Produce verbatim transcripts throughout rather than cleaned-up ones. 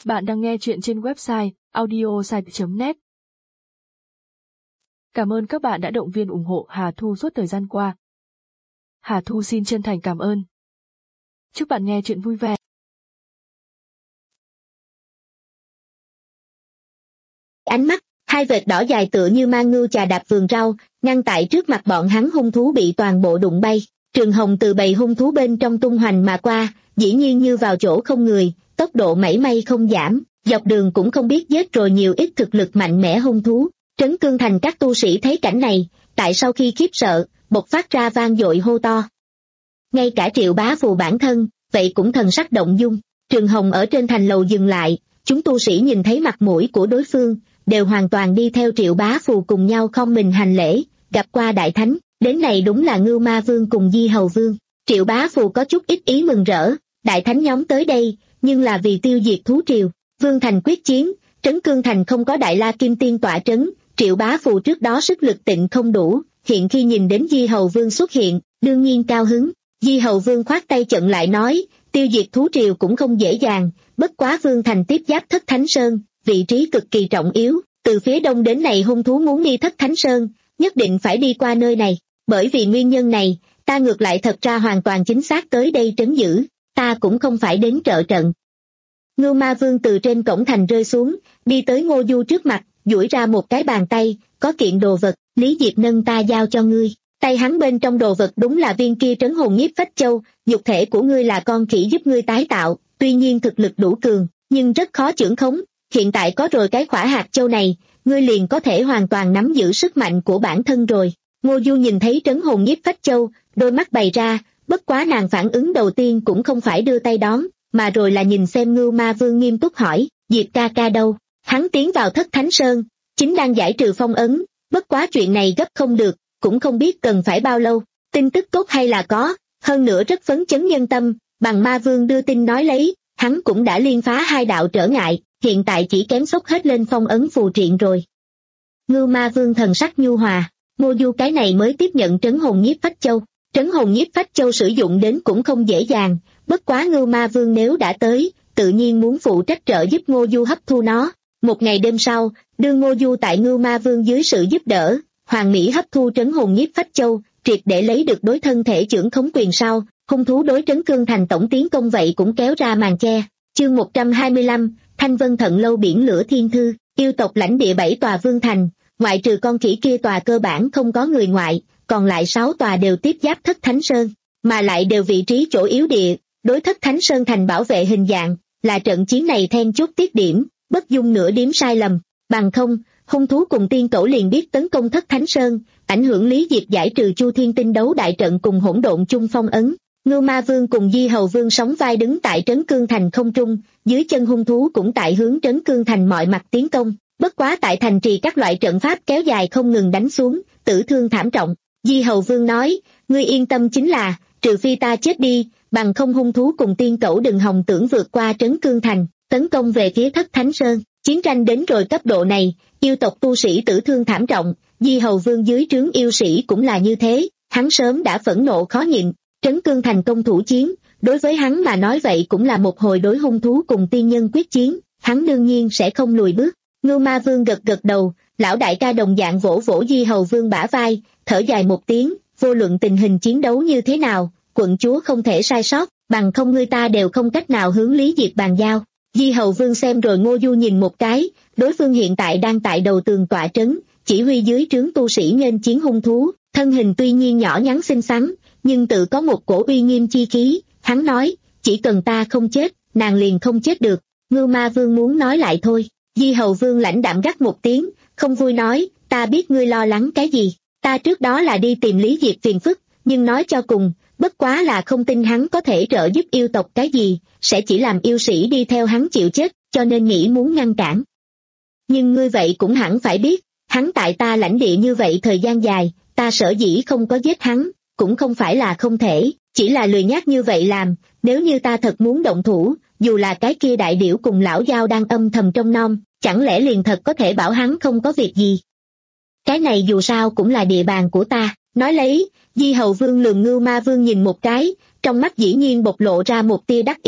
Bạn đang nghe chuyện trên website audiosite chấm net. Cảm ơn các bạn đã động viên ủng hộ Hà Thu suốt thời gian qua. Hà Thu xin chân thành cảm ơn. Chúc bạn nghe chuyện vui vẻ. Ánh mắt, hai vệt đỏ dài tựa như mang ngưu chà đạp vườn rau, ngăn tại trước mặt bọn hắn hung thú bị toàn bộ đụng bay. Trường Hồng từ bầy hung thú bên trong tung hoành mà qua, dĩ nhiên như vào chỗ không người, tốc độ mảy may không giảm, dọc đường cũng không biết giết rồi nhiều ít thực lực mạnh mẽ hung thú. Trấn Cương Thành các tu sĩ thấy cảnh này, tại sau khi khiếp sợ, bộc phát ra vang dội hô to. Ngay cả Triệu Bá Phù bản thân, vậy cũng thần sắc động dung. Trường Hồng ở trên thành lầu dừng lại, chúng tu sĩ nhìn thấy mặt mũi của đối phương, đều hoàn toàn đi theo Triệu Bá Phù cùng nhau không mình hành lễ, gặp qua đại thánh, đến này đúng là Ngưu Ma Vương cùng Di Hầu Vương. Triệu Bá Phù có chút ít ý mừng rỡ, đại thánh nhóm tới đây, nhưng là vì tiêu diệt thú triều. Vương thành quyết chiến, Trấn Cương Thành không có Đại La Kim Tiên tọa trấn, Triệu Bá Phù trước đó sức lực tịnh không đủ, hiện khi nhìn đến Di Hầu Vương xuất hiện, đương nhiên cao hứng. Di Hầu Vương khoát tay chận lại nói, tiêu diệt thú triều cũng không dễ dàng, bất quá Vương thành tiếp giáp Thất Thánh Sơn, vị trí cực kỳ trọng yếu, từ phía đông đến này hung thú muốn đi Thất Thánh Sơn, nhất định phải đi qua nơi này, bởi vì nguyên nhân này, ta ngược lại thật ra hoàn toàn chính xác tới đây trấn giữ, ta cũng không phải đến trợ trận. Ngưu Ma Vương từ trên cổng thành rơi xuống, đi tới Ngô Du trước mặt, duỗi ra một cái bàn tay, có kiện đồ vật, Lý Diệp nâng ta giao cho ngươi. Tay hắn bên trong đồ vật đúng là viên kia trấn hồn nhiếp phách châu, nhục thể của ngươi là con khỉ giúp ngươi tái tạo, tuy nhiên thực lực đủ cường, nhưng rất khó chưởng khống, hiện tại có rồi cái khỏa hạt châu này, ngươi liền có thể hoàn toàn nắm giữ sức mạnh của bản thân rồi. Ngô Du nhìn thấy trấn hồn nhiếp phách châu, đôi mắt bày ra, bất quá nàng phản ứng đầu tiên cũng không phải đưa tay đón, mà rồi là nhìn xem Ngưu Ma Vương nghiêm túc hỏi, Diệp ca ca đâu? Hắn tiến vào Thất Thánh Sơn, chính đang giải trừ phong ấn, bất quá chuyện này gấp không được, cũng không biết cần phải bao lâu, tin tức tốt hay là có, hơn nữa rất phấn chấn nhân tâm, bằng Ma Vương đưa tin nói lấy, hắn cũng đã liên phá hai đạo trở ngại, hiện tại chỉ kém xốc hết lên phong ấn phù triện rồi. Ngưu Ma Vương thần sắc nhu hòa, Ngô Du cái này mới tiếp nhận trấn hồn nhiếp phách châu. Trấn hồn nhiếp phách châu sử dụng đến cũng không dễ dàng, bất quá Ngưu Ma Vương nếu đã tới, tự nhiên muốn phụ trách trợ giúp Ngô Du hấp thu nó. Một ngày đêm sau, đưa Ngô Du tại Ngưu Ma Vương dưới sự giúp đỡ, hoàn mỹ hấp thu trấn hồn nhiếp phách châu, triệt để lấy được đối thân thể trưởng khống quyền sau, hung thú đối Trấn Cương Thành tổng tiến công vậy cũng kéo ra màn che. Chương một trăm hai mươi lăm, Thanh Vân Thận Lâu biển lửa thiên thư, yêu tộc lãnh địa bảy tòa vương thành, ngoại trừ con khỉ kia tòa cơ bản không có người ngoại, còn lại sáu tòa đều tiếp giáp Thất Thánh Sơn, mà lại đều vị trí chỗ yếu địa, đối Thất Thánh Sơn thành bảo vệ hình dạng, là trận chiến này then chốt tiết điểm, bất dung nửa điểm sai lầm, bằng không, hung thú cùng tiên cẩu liền biết tấn công Thất Thánh Sơn, ảnh hưởng Lý Diệp giải trừ Chu Thiên Tinh đấu đại trận cùng hỗn độn chung phong ấn. Ngưu Ma Vương cùng Di Hầu Vương sóng vai đứng tại Trấn Cương Thành không trung, dưới chân hung thú cũng tại hướng Trấn Cương Thành mọi mặt tiến công, bất quá tại thành trì các loại trận pháp kéo dài không ngừng đánh xuống, tử thương thảm trọng. Di Hầu Vương nói, ngươi yên tâm chính là, trừ phi ta chết đi, bằng không hung thú cùng tiên cẩu đừng hòng tưởng vượt qua Trấn Cương Thành, tấn công về phía Thất Thánh Sơn. Chiến tranh đến rồi cấp độ này, yêu tộc tu sĩ tử thương thảm trọng, Di Hầu Vương dưới trướng yêu sĩ cũng là như thế, hắn sớm đã phẫn nộ khó nhịn. Trấn Cương Thành công thủ chiến, đối với hắn mà nói vậy cũng là một hồi đối hung thú cùng tiên nhân quyết chiến, hắn đương nhiên sẽ không lùi bước. Ngưu Ma Vương gật gật đầu, lão đại ca đồng dạng vỗ vỗ Di Hầu Vương bả vai, thở dài một tiếng, vô luận tình hình chiến đấu như thế nào, quận chúa không thể sai sót, bằng không người ta đều không cách nào hướng Lý Diệp bàn giao. Di Hầu Vương xem rồi Ngô Du nhìn một cái, đối phương hiện tại đang tại đầu tường tọa trấn, chỉ huy dưới trướng tu sĩ nghênh chiến hung thú, thân hình tuy nhiên nhỏ nhắn xinh xắn, nhưng tự có một cổ uy nghiêm chi khí, hắn nói, chỉ cần ta không chết, nàng liền không chết được. Ngưu Ma Vương muốn nói lại thôi, Di Hầu Vương lãnh đạm gắt một tiếng, không vui nói, ta biết ngươi lo lắng cái gì, ta trước đó là đi tìm Lý Diệp phiền phức, nhưng nói cho cùng, bất quá là không tin hắn có thể trợ giúp yêu tộc cái gì, sẽ chỉ làm yêu sĩ đi theo hắn chịu chết, cho nên nghĩ muốn ngăn cản. Nhưng ngươi vậy cũng hẳn phải biết, hắn tại ta lãnh địa như vậy thời gian dài, ta sở dĩ không có giết hắn, cũng không phải là không thể, chỉ là lười nhác như vậy làm, nếu như ta thật muốn động thủ, dù là cái kia đại điểu cùng lão dao đang âm thầm trong nom, chẳng lẽ liền thật có thể bảo hắn không có việc gì. Cái này dù sao cũng là địa bàn của ta, nói lấy, Di Hầu Vương lườm Ngưu Ma Vương nhìn một cái, trong mắt dĩ nhiên bộc lộ ra một tia đắc ý,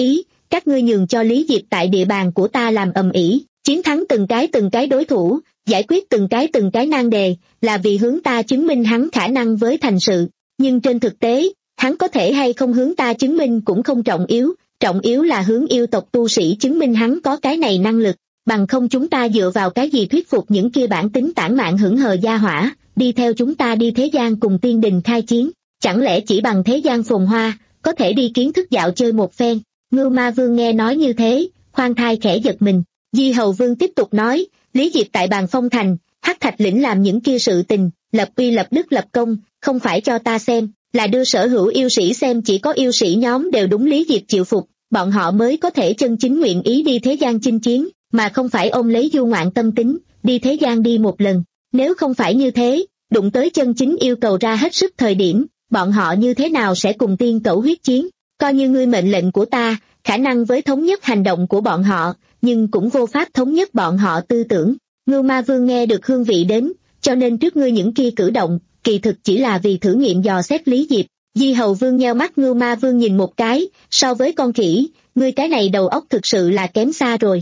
các ngươi nhường cho Lý Diệp tại địa bàn của ta làm ầm ĩ, chiến thắng từng cái từng cái đối thủ, giải quyết từng cái từng cái nan đề, là vì hướng ta chứng minh hắn khả năng với thành sự. Nhưng trên thực tế, hắn có thể hay không hướng ta chứng minh cũng không trọng yếu, trọng yếu là hướng yêu tộc tu sĩ chứng minh hắn có cái này năng lực, bằng không chúng ta dựa vào cái gì thuyết phục những kia bản tính tản mạn hững hờ gia hỏa, đi theo chúng ta đi thế gian cùng tiên đình khai chiến, chẳng lẽ chỉ bằng thế gian phồn hoa, có thể đi kiến thức dạo chơi một phen. Ngưu Ma Vương nghe nói như thế, khoan thai khẽ giật mình. Di Hầu Vương tiếp tục nói, Lý Diệp tại Bàn Phong Thành, Hắc Thạch Lĩnh làm những kia sự tình, lập uy lập đức lập công, không phải cho ta xem, là đưa sở hữu yêu sĩ xem, chỉ có yêu sĩ nhóm đều đúng Lý Diệp chịu phục, bọn họ mới có thể chân chính nguyện ý đi thế gian chinh chiến, mà không phải ôm lấy du ngoạn tâm tính, đi thế gian đi một lần. Nếu không phải như thế, đụng tới chân chính yêu cầu ra hết sức thời điểm, bọn họ như thế nào sẽ cùng tiên cẩu huyết chiến? Coi như ngươi mệnh lệnh của ta, khả năng với thống nhất hành động của bọn họ, nhưng cũng vô pháp thống nhất bọn họ tư tưởng. Ngưu Ma Vương nghe được hương vị đến, cho nên trước ngươi những kia cử động, kỳ thực chỉ là vì thử nghiệm dò xét Lý Diệp. Di Hầu Vương nheo mắt Ngưu Ma Vương nhìn một cái, so với con khỉ, ngươi cái này đầu óc thực sự là kém xa rồi.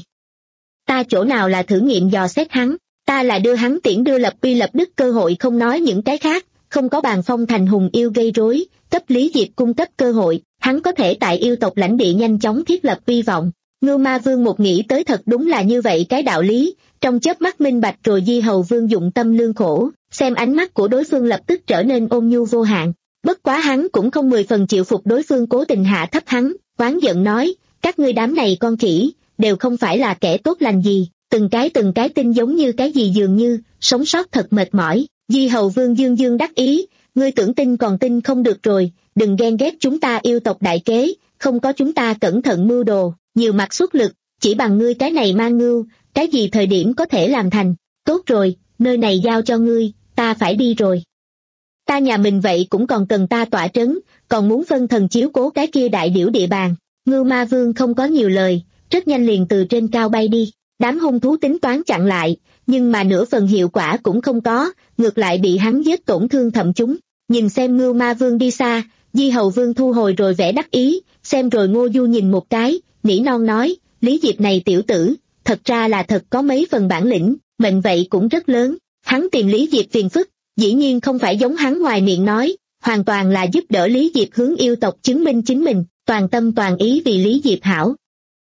Ta chỗ nào là thử nghiệm dò xét hắn, ta là đưa hắn tiễn đưa lập uy lập đức cơ hội, không nói những cái khác, không có Bàn Phong Thành hùng yêu gây rối, cấp Lý Diệp cung cấp cơ hội, hắn có thể tại yêu tộc lãnh địa nhanh chóng thiết lập uy vọng. Ngưu Ma Vương một nghĩ tới thật đúng là như vậy cái đạo lý, trong chớp mắt minh bạch rồi. Di Hầu Vương dụng tâm lương khổ, xem ánh mắt của đối phương lập tức trở nên ôn nhu vô hạn. Bất quá hắn cũng không mười phần chịu phục đối phương cố tình hạ thấp hắn, oán giận nói, các ngươi đám này con khỉ, đều không phải là kẻ tốt lành gì, từng cái từng cái tin giống như cái gì dường như, sống sót thật mệt mỏi. Di Hầu Vương dương dương đắc ý, ngươi tưởng tin còn tin không được rồi, đừng ghen ghét chúng ta yêu tộc đại kế, không có chúng ta cẩn thận mưu đồ, nhiều mặt xuất lực, chỉ bằng ngươi cái này mang ngưu, cái gì thời điểm có thể làm thành. Tốt rồi, nơi này giao cho ngươi, ta phải đi rồi. Ta nhà mình vậy cũng còn cần ta tỏa trấn, còn muốn phân thần chiếu cố cái kia đại điểu địa bàn. Ngưu Ma Vương không có nhiều lời, rất nhanh liền từ trên cao bay đi. Đám hung thú tính toán chặn lại, nhưng mà nửa phần hiệu quả cũng không có, ngược lại bị hắn giết tổn thương thậm chúng. Nhìn xem Ngưu Ma Vương đi xa, Di Hầu Vương thu hồi rồi vẻ đắc ý, xem rồi Ngô Du nhìn một cái, nỉ non nói, Lý Diệp này tiểu tử, thật ra là thật có mấy phần bản lĩnh, mệnh vậy cũng rất lớn. Hắn tìm Lý Diệp phiền phức, dĩ nhiên không phải giống hắn ngoài miệng nói, hoàn toàn là giúp đỡ Lý Diệp hướng yêu tộc chứng minh chính mình, toàn tâm toàn ý vì Lý Diệp hảo.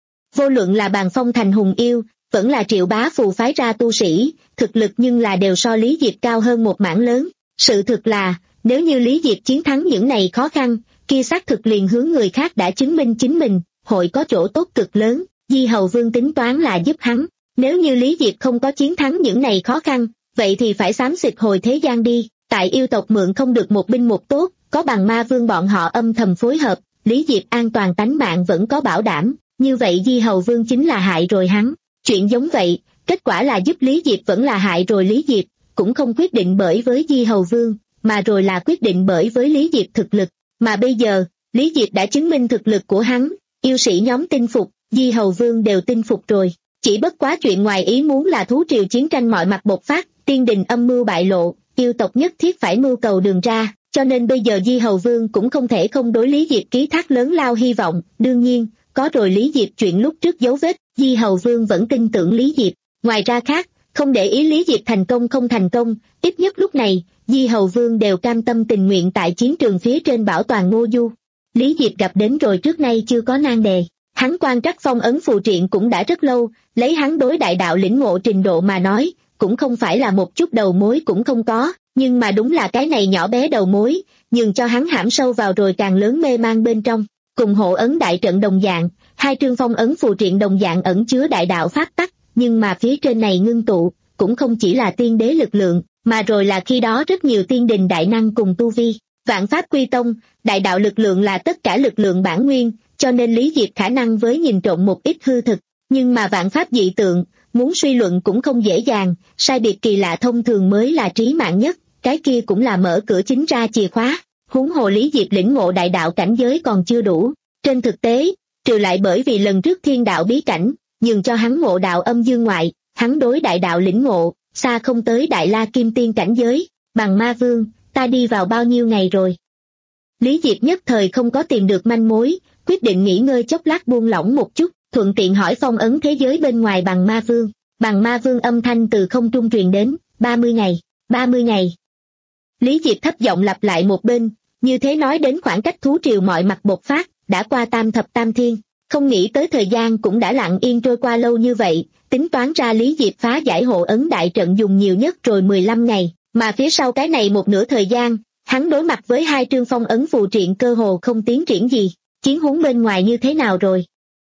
Vô luận là Bàn Phong Thành hùng yêu, vẫn là Triệu Bá Phù phái ra tu sĩ, thực lực nhưng là đều so Lý Diệp cao hơn một mảng lớn. Sự thực là, nếu như Lý Diệp chiến thắng những này khó khăn, kia xác thực liền hướng người khác đã chứng minh chính mình, hội có chỗ tốt cực lớn. Di Hầu Vương tính toán là giúp hắn, nếu như Lý Diệp không có chiến thắng những này khó khăn, vậy thì phải xám xịt hồi thế gian đi. Tại yêu tộc mượn không được một binh một tốt, có bằng ma vương bọn họ âm thầm phối hợp, Lý Diệp an toàn tánh mạng vẫn có bảo đảm, như vậy Di Hầu Vương chính là hại rồi hắn. Chuyện giống vậy, kết quả là giúp Lý Diệp vẫn là hại rồi Lý Diệp, cũng không quyết định bởi với Di Hầu Vương, mà rồi là quyết định bởi với Lý Diệp thực lực. Mà bây giờ, Lý Diệp đã chứng minh thực lực của hắn, yêu sĩ nhóm tin phục, Di Hầu Vương đều tin phục rồi. Chỉ bất quá chuyện ngoài ý muốn là thú triều chiến tranh mọi mặt bộc phát, tiên đình âm mưu bại lộ, yêu tộc nhất thiết phải mưu cầu đường ra, cho nên bây giờ Di Hầu Vương cũng không thể không đối Lý Diệp ký thác lớn lao hy vọng. Đương nhiên, có rồi Lý Diệp chuyện lúc trước dấu vết, Di Hầu Vương vẫn tin tưởng Lý Diệp. Ngoài ra khác, không để ý Lý Diệp thành công không thành công, ít nhất lúc này, Di Hầu Vương đều cam tâm tình nguyện tại chiến trường phía trên bảo toàn Ngô Du. Lý Diệp gặp đến rồi trước nay chưa có nan đề. Hắn quan trắc phong ấn phù triện cũng đã rất lâu, lấy hắn đối đại đạo lĩnh ngộ trình độ mà nói, cũng không phải là một chút đầu mối cũng không có, nhưng mà đúng là cái này nhỏ bé đầu mối, nhường cho hắn hãm sâu vào rồi càng lớn mê mang bên trong. Cùng hộ ấn đại trận đồng dạng, hai trương phong ấn phù triện đồng dạng ẩn chứa đại đạo pháp tắc, nhưng mà phía trên này ngưng tụ, cũng không chỉ là tiên đế lực lượng, mà rồi là khi đó rất nhiều tiên đình đại năng cùng tu vi. Vạn pháp quy tông, đại đạo lực lượng là tất cả lực lượng bản nguyên, cho nên Lý Diệp khả năng với nhìn trộm một ít hư thực, nhưng mà vạn pháp dị tượng, muốn suy luận cũng không dễ dàng, sai biệt kỳ lạ thông thường mới là trí mạng nhất, cái kia cũng là mở cửa chính ra chìa khóa. Huống hồ Lý Diệp lĩnh ngộ đại đạo cảnh giới còn chưa đủ. Trên thực tế, trừ lại bởi vì lần trước thiên đạo bí cảnh, nhường cho hắn ngộ đạo âm dương ngoại, hắn đối đại đạo lĩnh ngộ, xa không tới đại la kim tiên cảnh giới. Bằng ma vương, ta đi vào bao nhiêu ngày rồi? Lý Diệp nhất thời không có tìm được manh mối, quyết định nghỉ ngơi chốc lát buông lỏng một chút, thuận tiện hỏi phong ấn thế giới bên ngoài Bằng Ma Vương. Bằng Ma Vương âm thanh từ không trung truyền đến, ba mươi ngày, ba mươi ngày. Lý Diệp thấp giọng lặp lại một bên, như thế nói đến khoảng cách thú triều mọi mặt bộc phát, đã qua tam thập tam thiên, không nghĩ tới thời gian cũng đã lặng yên trôi qua lâu như vậy, tính toán ra Lý Diệp phá giải hộ ấn đại trận dùng nhiều nhất rồi mười lăm ngày, mà phía sau cái này một nửa thời gian, hắn đối mặt với hai trương phong ấn phù triện cơ hồ không tiến triển gì, chiến huống bên ngoài như thế nào rồi?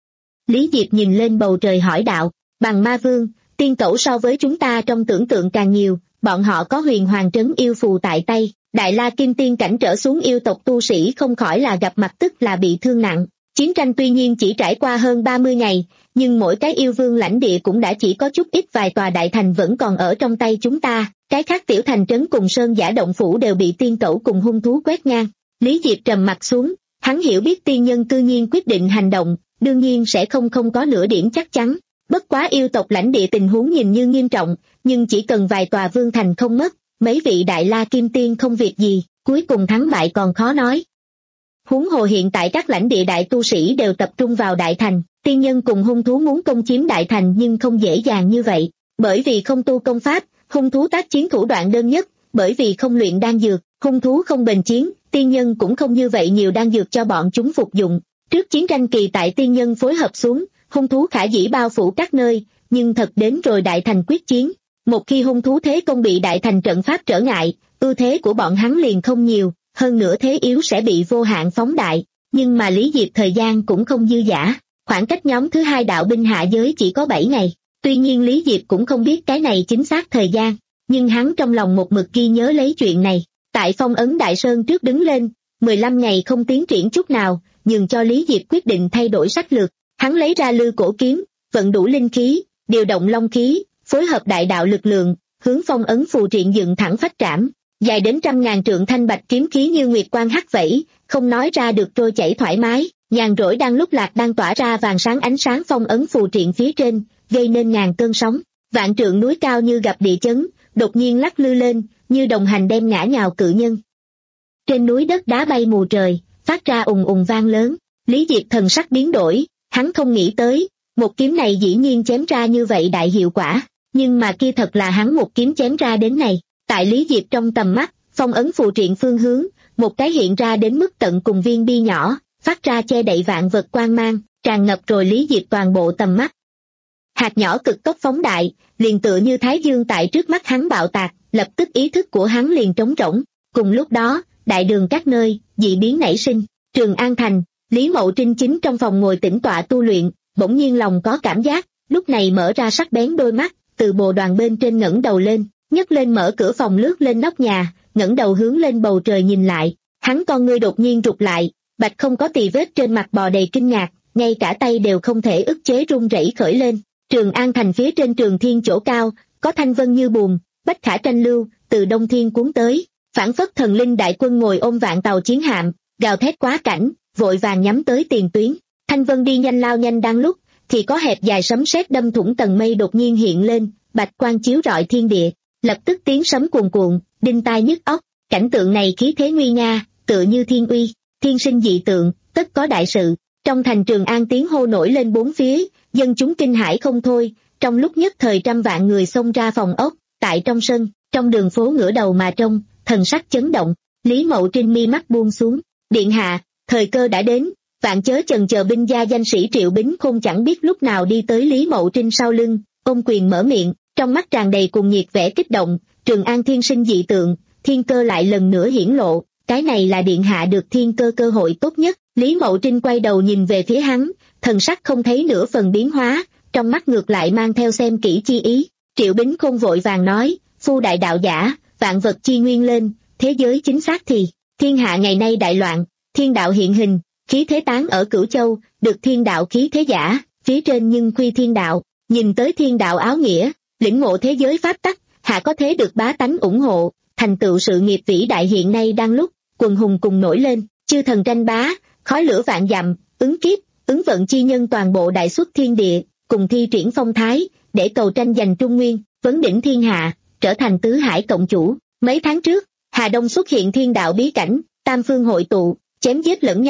Lý Diệp nhìn lên bầu trời hỏi đạo, Bằng Ma Vương, tiên cẩu so với chúng ta trong tưởng tượng càng nhiều, bọn họ có huyền hoàng trấn yêu phù tại tay, Đại La Kim Tiên cảnh trở xuống yêu tộc tu sĩ không khỏi là gặp mặt tức là bị thương nặng. Chiến tranh tuy nhiên chỉ trải qua hơn ba mươi ngày, nhưng mỗi cái yêu vương lãnh địa cũng đã chỉ có chút ít, vài tòa đại thành vẫn còn ở trong tay chúng ta, cái khác tiểu thành trấn cùng sơn giả động phủ đều bị tiên cẩu cùng hung thú quét ngang. Lý Diệp trầm mặt xuống, hắn hiểu biết tiên nhân cư nhiên quyết định hành động, đương nhiên sẽ không không có nửa điểm chắc chắn. Bất quá yêu tộc lãnh địa tình huống nhìn như nghiêm trọng, nhưng chỉ cần vài tòa vương thành không mất, mấy vị Đại La Kim Tiên không việc gì, cuối cùng thắng bại còn khó nói. Huống hồ hiện tại các lãnh địa đại tu sĩ đều tập trung vào đại thành, tiên nhân cùng hung thú muốn công chiếm đại thành nhưng không dễ dàng như vậy, bởi vì không tu công pháp, hung thú tác chiến thủ đoạn đơn nhất, bởi vì không luyện đan dược, hung thú không bền chiến, tiên nhân cũng không như vậy nhiều đan dược cho bọn chúng phục dụng. Trước chiến tranh kỳ tại tiên nhân phối hợp xuống, hung thú khả dĩ bao phủ các nơi, nhưng thật đến rồi đại thành quyết chiến. Một khi hung thú thế công bị đại thành trận pháp trở ngại, ưu thế của bọn hắn liền không nhiều, hơn nữa thế yếu sẽ bị vô hạn phóng đại. Nhưng mà Lý Diệp thời gian cũng không dư dả, khoảng cách nhóm thứ hai đạo binh hạ giới chỉ có bảy ngày. Tuy nhiên Lý Diệp cũng không biết cái này chính xác thời gian, nhưng hắn trong lòng một mực ghi nhớ lấy chuyện này. Tại phong ấn Đại Sơn trước đứng lên, mười lăm ngày không tiến triển chút nào, nhường cho Lý Diệp quyết định thay đổi sách lược. Hắn lấy ra lư cổ kiếm, vận đủ linh khí, điều động long khí, phối hợp đại đạo lực lượng, hướng phong ấn phù triện dựng thẳng phách trảm, dài đến trăm ngàn trượng thanh bạch kiếm khí như nguyệt quang hắt vẫy, không nói ra được trôi chảy thoải mái, nhàn rỗi đang lúc lạc đang tỏa ra vàng sáng ánh sáng phong ấn phù triện phía trên, gây nên ngàn cơn sóng. Vạn trượng núi cao như gặp địa chấn, đột nhiên lắc lư lên, như đồng hành đem ngã nhào cự nhân. Trên núi đất đá bay mù trời, phát ra ùng ùng vang lớn. Lý Diệp thần sắc biến đổi, hắn không nghĩ tới, một kiếm này dĩ nhiên chém ra như vậy đại hiệu quả, nhưng mà kia thật là hắn một kiếm chém ra đến này. Tại Lý Diệp trong tầm mắt, phong ấn phù triện phương hướng, một cái hiện ra đến mức tận cùng viên bi nhỏ, phát ra che đậy vạn vật quang mang, tràn ngập rồi Lý Diệp toàn bộ tầm mắt. Hạt nhỏ cực tốc phóng đại, liền tựa như thái dương tại trước mắt hắn bạo tạc, lập tức ý thức của hắn liền trống rỗng. Cùng lúc đó, đại đường các nơi, dị biến nảy sinh, Trường An Thành, Lý Mậu Trinh chính trong phòng ngồi tĩnh tọa tu luyện, bỗng nhiên lòng có cảm giác, lúc này mở ra sắc bén đôi mắt, từ bồ đoàn bên trên ngẩng đầu lên, nhấc lên mở cửa phòng lướt lên nóc nhà, ngẩng đầu hướng lên bầu trời nhìn lại, hắn con ngươi đột nhiên rụt lại, bạch không có tì vết trên mặt bò đầy kinh ngạc, ngay cả tay đều không thể ức chế run rẩy khởi lên. Trường An Thành phía trên Trường Thiên chỗ cao, có thanh vân như buồm, bách khả tranh lưu, từ đông thiên cuốn tới, phảng phất thần linh đại quân ngồi ôm vạn tàu chiến hạm, gào thét quá cảnh, vội vàng nhắm tới tiền tuyến. Thanh vân đi nhanh lao nhanh đang lúc, thì có hẹp dài sấm sét đâm thủng tầng mây đột nhiên hiện lên, bạch quang chiếu rọi thiên địa, lập tức tiếng sấm cuồn cuộn, đinh tai nhức óc. Cảnh tượng này khí thế nguy nga, tựa như thiên uy, thiên sinh dị tượng, tất có đại sự. Trong thành Trường An tiếng hô nổi lên bốn phía, dân chúng kinh hãi không thôi, trong lúc nhất thời trăm vạn người xông ra phòng ốc, tại trong sân, trong đường phố ngửa đầu mà trông, thần sắc chấn động. Lý Mậu Trinh mi mắt buông xuống, điện hạ, thời cơ đã đến. Vạn chớ chần chờ binh gia danh sĩ Triệu Bính Khôn chẳng biết lúc nào đi tới Lý Mậu Trinh sau lưng, ôm quyền mở miệng, trong mắt tràn đầy cùng nhiệt vẻ kích động. Trường An thiên sinh dị tượng, thiên cơ lại lần nữa hiển lộ, cái này là điện hạ được thiên cơ cơ hội tốt nhất. Lý Mậu Trinh quay đầu nhìn về phía hắn, thần sắc không thấy nửa phần biến hóa, trong mắt ngược lại mang theo xem kỹ chi ý. Triệu Bính Khôn vội vàng nói, phu đại đạo giả, vạn vật chi nguyên lên, thế giới chính xác thì, thiên hạ ngày nay đại loạn, thiên đạo hiện hình, khí thế tán ở Cửu Châu, được thiên đạo khí thế giả, phía trên nhưng khuy thiên đạo, nhìn tới thiên đạo áo nghĩa, lĩnh ngộ thế giới pháp tắc, hạ có thế được bá tánh ủng hộ, thành tựu sự nghiệp vĩ đại hiện nay đang lúc, quần hùng cùng nổi lên, chư thần tranh bá, khói lửa vạn dặm, ứng kiếp, ứng vận chi nhân toàn bộ đại xuất thiên địa, cùng thi triển phong thái, để cầu tranh giành trung nguyên, vấn đỉnh thiên hạ, trở thành tứ hải cộng chủ. Mấy tháng trước, Hà Đông xuất hiện thiên đạo bí cảnh, tam phương hội tụ, chém giết lẫn nhau,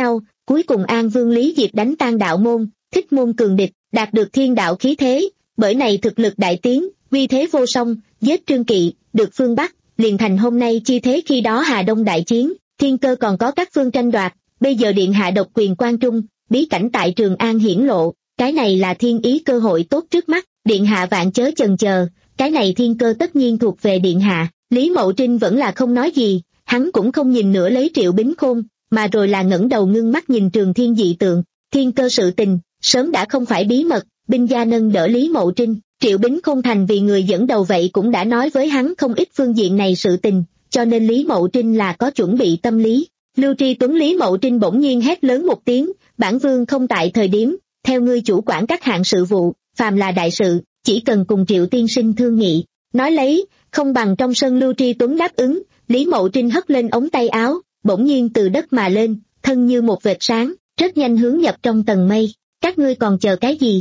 cuối cùng An Vương Lý Diệp đánh tan đạo môn, thích môn cường địch, đạt được thiên đạo khí thế, bởi này thực lực đại tiến, uy thế vô song, giết Trương Kỵ, được phương Bắc, liền thành hôm nay chi thế. Khi đó Hà Đông đại chiến, thiên cơ còn có các phương tranh đoạt, bây giờ điện hạ độc quyền quan trung, bí cảnh tại Trường An hiển lộ, cái này là thiên ý cơ hội tốt trước mắt, điện hạ vạn chớ chần chờ, cái này thiên cơ tất nhiên thuộc về điện hạ. Lý Mậu Trinh vẫn là không nói gì, hắn cũng không nhìn nữa lấy Triệu Bính Khôn, mà rồi là ngẩng đầu ngưng mắt nhìn Trường Thiên dị tượng, thiên cơ sự tình, sớm đã không phải bí mật, binh gia nâng đỡ Lý Mậu Trinh, Triệu Bính Khôn thành vì người dẫn đầu vậy cũng đã nói với hắn không ít phương diện này sự tình, cho nên Lý Mậu Trinh là có chuẩn bị tâm lý. Lưu Tri Tuấn Lý Mậu Trinh bỗng nhiên hét lớn một tiếng, bản vương không tại thời điểm, theo ngươi chủ quản các hạng sự vụ, phàm là đại sự, chỉ cần cùng Triệu tiên sinh thương nghị, nói lấy, không bằng trong sân. Lưu Tri Tuấn đáp ứng, Lý Mậu Trinh hất lên ống tay áo, bỗng nhiên từ đất mà lên, thân như một vệt sáng, rất nhanh hướng nhập trong tầng mây, các ngươi còn chờ cái gì?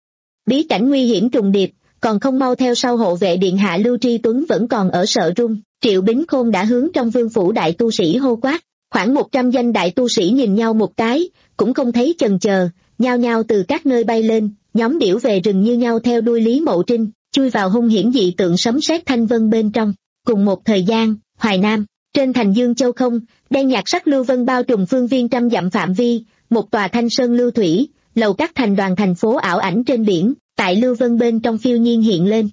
Bí cảnh nguy hiểm trùng điệp, còn không mau theo sau hộ vệ điện hạ. Lưu Tri Tuấn vẫn còn ở sợ run, Triệu Bính Khôn đã hướng trong vương phủ đại tu sĩ hô quát, khoảng một trăm danh đại tu sĩ nhìn nhau một cái, cũng không thấy chần chờ, nhao nhao từ các nơi bay lên, nhóm điểu về rừng như nhau theo đuôi Lý Mậu Trinh, chui vào hung hiểm dị tượng sấm sét thanh vân bên trong. Cùng một thời gian, Hoài Nam, trên thành Dương Châu không, đen nhạt sắc lưu vân bao trùm phương viên trăm dặm phạm vi, một tòa thanh sơn lưu thủy, lầu các thành đoàn thành phố ảo ảnh trên biển, tại lưu vân bên trong phiêu nhiên hiện lên.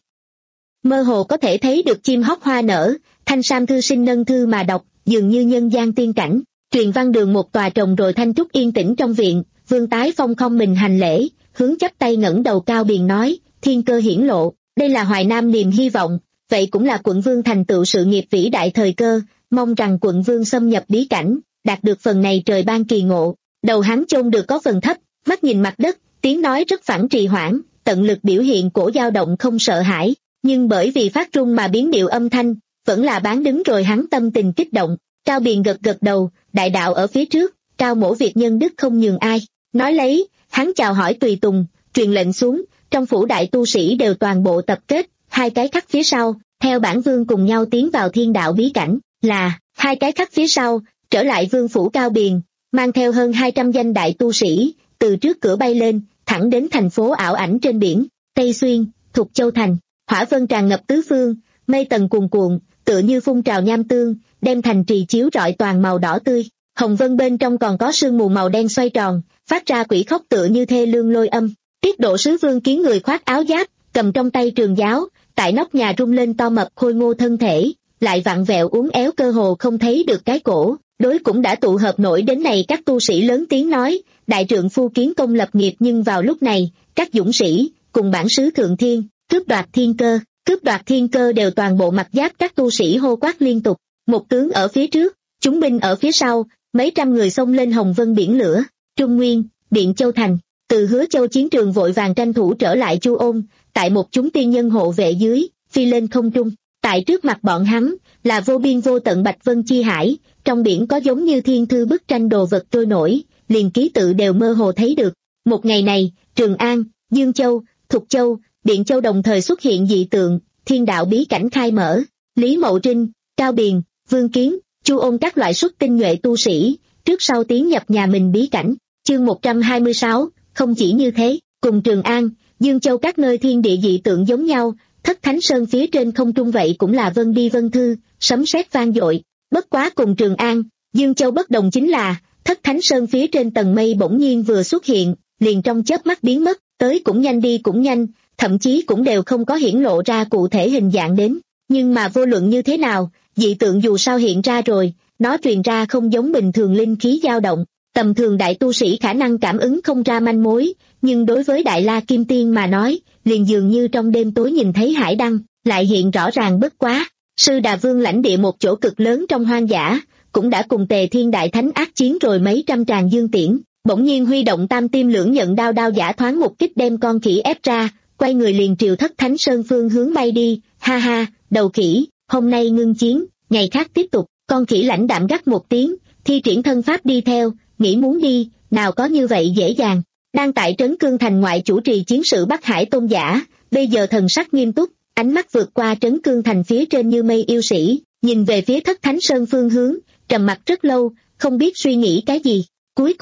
Mơ hồ có thể thấy được chim hót hoa nở, thanh sam thư sinh nâng thư mà đọc, dường như nhân gian tiên cảnh. Truyền văn đường một tòa trồng rồi thanh trúc yên tĩnh trong viện, Vương Tái Phong không mình hành lễ, hướng chắp tay ngẩng đầu cao biền nói, thiên cơ hiển lộ, đây là Hoài Nam niềm hy vọng, vậy cũng là quận vương thành tựu sự nghiệp vĩ đại thời cơ, mong rằng quận vương xâm nhập bí cảnh, đạt được phần này trời ban kỳ ngộ. Đầu hắn chôn được có phần thấp, mắt nhìn mặt đất, tiếng nói rất phản trì hoãn, tận lực biểu hiện cổ dao động không sợ hãi, nhưng bởi vì phát run mà biến điệu âm thanh, vẫn là bán đứng rồi hắn tâm tình kích động. Cao Biền gật gật đầu, đại đạo ở phía trước, Cao mỗ việc nhân đức không nhường ai. Nói lấy, hắn chào hỏi tùy tùng, truyền lệnh xuống, trong phủ đại tu sĩ đều toàn bộ tập kết, hai cái khắc phía sau, theo bản vương cùng nhau tiến vào thiên đạo bí cảnh, là, hai cái khắc phía sau, trở lại vương phủ Cao Biền, mang theo hơn hai trăm danh đại tu sĩ, từ trước cửa bay lên, thẳng đến thành phố ảo ảnh trên biển, Tây Xuyên, Thục Châu Thành, hỏa vân tràn ngập tứ phương, mây tầng cuồn cuộn, tựa như phun trào nham tương, đem thành trì chiếu rọi toàn màu đỏ tươi, hồng vân bên trong còn có sương mù màu đen xoay tròn, phát ra quỷ khóc tựa như thê lương lôi âm. Tiết Độ sứ Vương Kiến người khoác áo giáp, cầm trong tay trường giáo, tại nóc nhà rung lên to mập khôi ngô thân thể, lại vặn vẹo uốn éo cơ hồ không thấy được cái cổ, đối cũng đã tụ hợp nổi đến này các tu sĩ lớn tiếng nói, đại trượng phu Kiến công lập nghiệp. Nhưng vào lúc này, các dũng sĩ, cùng bản sứ Thượng Thiên, cướp đoạt thiên cơ, cướp đoạt thiên cơ đều toàn bộ mặt giáp các tu sĩ hô quát liên tục, một tướng ở phía trước, chúng binh ở phía sau, mấy trăm người xông lên hồng vân biển lửa. Trung Nguyên, Điện Châu Thành, từ Hứa Châu chiến trường vội vàng tranh thủ trở lại Chu Ôn, tại một chúng tiên nhân hộ vệ dưới, phi lên không trung, tại trước mặt bọn hắn, là vô biên vô tận bạch vân chi hải, trong biển có giống như thiên thư bức tranh đồ vật trôi nổi, liền ký tự đều mơ hồ thấy được. Một ngày này, Trường An, Dương Châu, Thục Châu, Điện Châu đồng thời xuất hiện dị tượng, thiên đạo bí cảnh khai mở, Lý Mậu Trinh, Cao Biền, Vương Kiến, Chu Ôn các loại xuất tinh nhuệ tu sĩ, trước sau tiến nhập nhà mình bí cảnh. Chương một trăm hai mươi sáu, không chỉ như thế, cùng Trường An, Dương Châu các nơi thiên địa dị tượng giống nhau, Thất Thánh Sơn phía trên không trung vậy cũng là vân đi vân thư, sấm sét vang dội. Bất quá cùng Trường An, Dương Châu bất đồng chính là, Thất Thánh Sơn phía trên tầng mây bỗng nhiên vừa xuất hiện, liền trong chớp mắt biến mất, tới cũng nhanh đi cũng nhanh, thậm chí cũng đều không có hiển lộ ra cụ thể hình dạng đến. Nhưng mà vô luận như thế nào, dị tượng dù sao hiện ra rồi, nó truyền ra không giống bình thường linh khí dao động. Tầm thường đại tu sĩ khả năng cảm ứng không ra manh mối, nhưng đối với Đại La Kim Tiên mà nói, liền dường như trong đêm tối nhìn thấy hải đăng, lại hiện rõ ràng bất quá. Sư Đà Vương lãnh địa một chỗ cực lớn trong hoang dã, cũng đã cùng Tề Thiên Đại Thánh ác chiến rồi mấy trăm tràng dương tiễn, bỗng nhiên huy động tam tim lưỡng nhận đao đao giả thoáng một kích đem con khỉ ép ra, quay người liền triều Thất Thánh Sơn phương hướng bay đi. Ha ha, đầu khỉ, hôm nay ngưng chiến, ngày khác tiếp tục. Con khỉ lãnh đạm gắt một tiếng, thi triển thân pháp đi theo, nghĩ muốn đi, nào có như vậy dễ dàng. Đang tại Trấn Cương Thành ngoại chủ trì chiến sự Bắc Hải Tôn giả, bây giờ thần sắc nghiêm túc, ánh mắt vượt qua Trấn Cương Thành phía trên như mây yêu sĩ, nhìn về phía Thất Thánh Sơn phương hướng, trầm mặc rất lâu, không biết suy nghĩ cái gì. Cuối cùng,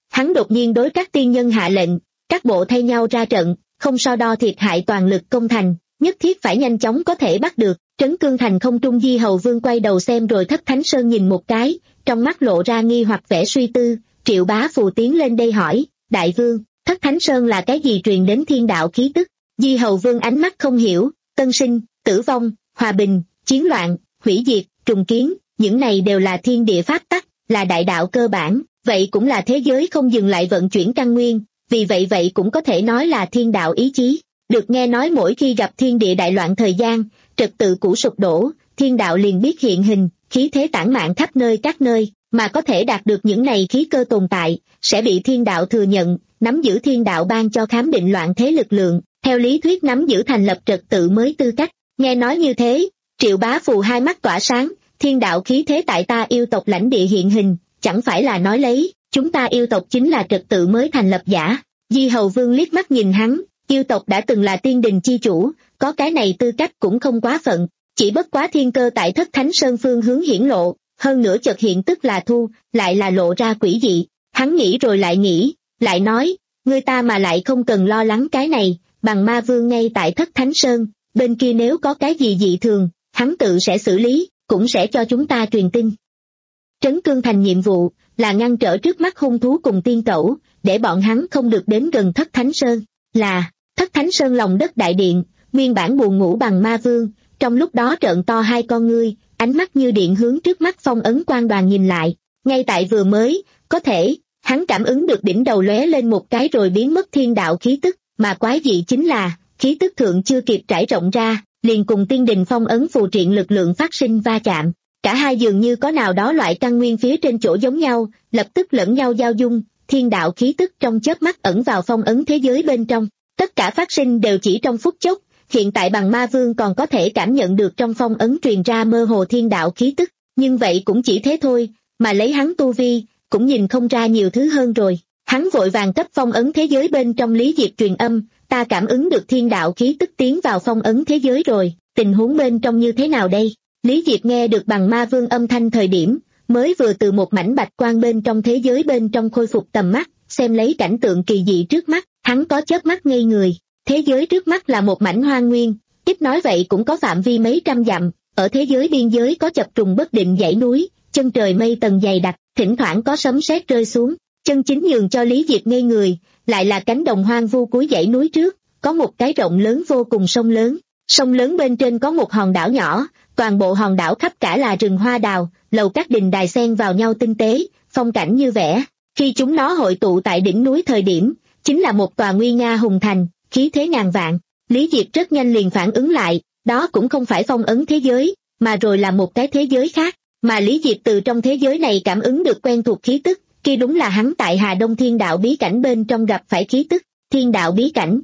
Hắn đột nhiên đối các tiên nhân hạ lệnh, các bộ thay nhau ra trận, không so đo thiệt hại toàn lực công thành, nhất thiết phải nhanh chóng có thể bắt được. Trấn Cương Thành không trung Di Hầu Vương quay đầu xem rồi Thất Thánh Sơn nhìn một cái, trong mắt lộ ra nghi hoặc vẻ suy tư. Triệu Bá Phù tiến lên đây hỏi, Đại Vương, Thất Thánh Sơn là cái gì truyền đến thiên đạo khí tức? Di Hầu Vương ánh mắt không hiểu, tân sinh, tử vong, hòa bình, chiến loạn, hủy diệt, trùng kiến, những này đều là thiên địa pháp tắc, là đại đạo cơ bản, vậy cũng là thế giới không dừng lại vận chuyển căn nguyên, vì vậy vậy cũng có thể nói là thiên đạo ý chí. Được nghe nói mỗi khi gặp thiên địa đại loạn thời gian, trật tự cũ sụp đổ, thiên đạo liền biết hiện hình, khí thế tản mạn khắp nơi các nơi, mà có thể đạt được những này khí cơ tồn tại, sẽ bị thiên đạo thừa nhận, nắm giữ thiên đạo ban cho khám định loạn thế lực lượng, theo lý thuyết nắm giữ thành lập trật tự mới tư cách. Nghe nói như thế, Triệu Bá Phù hai mắt tỏa sáng, thiên đạo khí thế tại ta yêu tộc lãnh địa hiện hình, chẳng phải là nói lấy, chúng ta yêu tộc chính là trật tự mới thành lập giả. Di Hầu Vương liếc mắt nhìn hắn, yêu tộc đã từng là tiên đình chi chủ, có cái này tư cách cũng không quá phận, chỉ bất quá thiên cơ tại Thất Thánh Sơn phương hướng hiển lộ, hơn nữa chợt hiện tức là thu, lại là lộ ra quỷ dị. Hắn nghĩ rồi lại nghĩ, lại nói, người ta mà lại không cần lo lắng cái này, bằng ma vương ngay tại Thất Thánh Sơn, bên kia nếu có cái gì dị thường, hắn tự sẽ xử lý, cũng sẽ cho chúng ta truyền tin. Trấn Cương Thành nhiệm vụ là ngăn trở trước mắt hung thú cùng tiên cẩu, để bọn hắn không được đến gần Thất Thánh Sơn. Là Thất Thánh Sơn lòng đất đại điện, nguyên bản buồn ngủ bằng ma vương, trong lúc đó trợn to hai con ngươi, ánh mắt như điện hướng trước mắt phong ấn quan đoàn nhìn lại. Ngay tại vừa mới, có thể, hắn cảm ứng được đỉnh đầu lóe lên một cái rồi biến mất thiên đạo khí tức, mà quái dị chính là, khí tức thượng chưa kịp trải rộng ra, liền cùng tiên đình phong ấn phù triện lực lượng phát sinh va chạm. Cả hai dường như có nào đó loại căn nguyên phía trên chỗ giống nhau, lập tức lẫn nhau giao dung, thiên đạo khí tức trong chớp mắt ẩn vào phong ấn thế giới bên trong. Tất cả phát sinh đều chỉ trong phút chốc, hiện tại bằng ma vương còn có thể cảm nhận được trong phong ấn truyền ra mơ hồ thiên đạo khí tức, nhưng vậy cũng chỉ thế thôi, mà lấy hắn tu vi, cũng nhìn không ra nhiều thứ hơn rồi. Hắn vội vàng cấp phong ấn thế giới bên trong Lý Diệp truyền âm, ta cảm ứng được thiên đạo khí tức tiến vào phong ấn thế giới rồi, tình huống bên trong như thế nào đây? Lý Diệp nghe được bằng ma vương âm thanh thời điểm, mới vừa từ một mảnh bạch quang bên trong thế giới bên trong khôi phục tầm mắt, xem lấy cảnh tượng kỳ dị trước mắt, hắn có chớp mắt ngây người. Thế giới trước mắt là một mảnh hoang nguyên, ít nói vậy cũng có phạm vi mấy trăm dặm, ở thế giới biên giới có chập trùng bất định dãy núi, chân trời mây tầng dày đặc, thỉnh thoảng có sấm sét rơi xuống. Chân chính nhường cho Lý Diệp ngây người, lại là cánh đồng hoang vu cuối dãy núi trước, có một cái rộng lớn vô cùng sông lớn, sông lớn bên trên có một hòn đảo nhỏ, toàn bộ hòn đảo khắp cả là rừng hoa đào, lầu các đình đài xen vào nhau tinh tế, phong cảnh như vẽ. Khi chúng nó hội tụ tại đỉnh núi thời điểm, chính là một tòa nguy nga hùng thành, khí thế ngàn vạn. Lý Diệp rất nhanh liền phản ứng lại, đó cũng không phải phong ấn thế giới, mà rồi là một cái thế giới khác, mà Lý Diệp từ trong thế giới này cảm ứng được quen thuộc khí tức, kia đúng là hắn tại Hà Đông Thiên Đạo bí cảnh bên trong gặp phải khí tức, Thiên Đạo bí cảnh.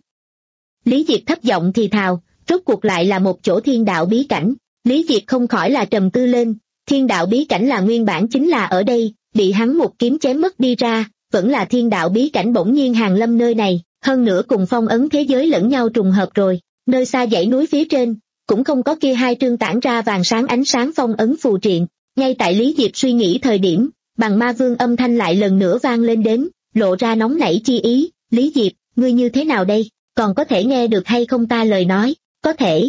Lý Diệp thấp giọng thì thào, rốt cuộc lại là một chỗ Thiên Đạo bí cảnh. Lý Diệp không khỏi là trầm tư lên, Thiên Đạo bí cảnh là nguyên bản chính là ở đây, bị hắn một kiếm chém mất đi ra, vẫn là Thiên Đạo bí cảnh bỗng nhiên hàng lâm nơi này, hơn nữa cùng phong ấn thế giới lẫn nhau trùng hợp rồi. Nơi xa dãy núi phía trên, cũng không có kia hai trương tản ra vàng sáng ánh sáng phong ấn phù triện. Ngay tại Lý Diệp suy nghĩ thời điểm, bằng ma vương âm thanh lại lần nữa vang lên đến, lộ ra nóng nảy chi ý. Lý Diệp, ngươi như thế nào đây, còn có thể nghe được hay không ta lời nói? Có thể.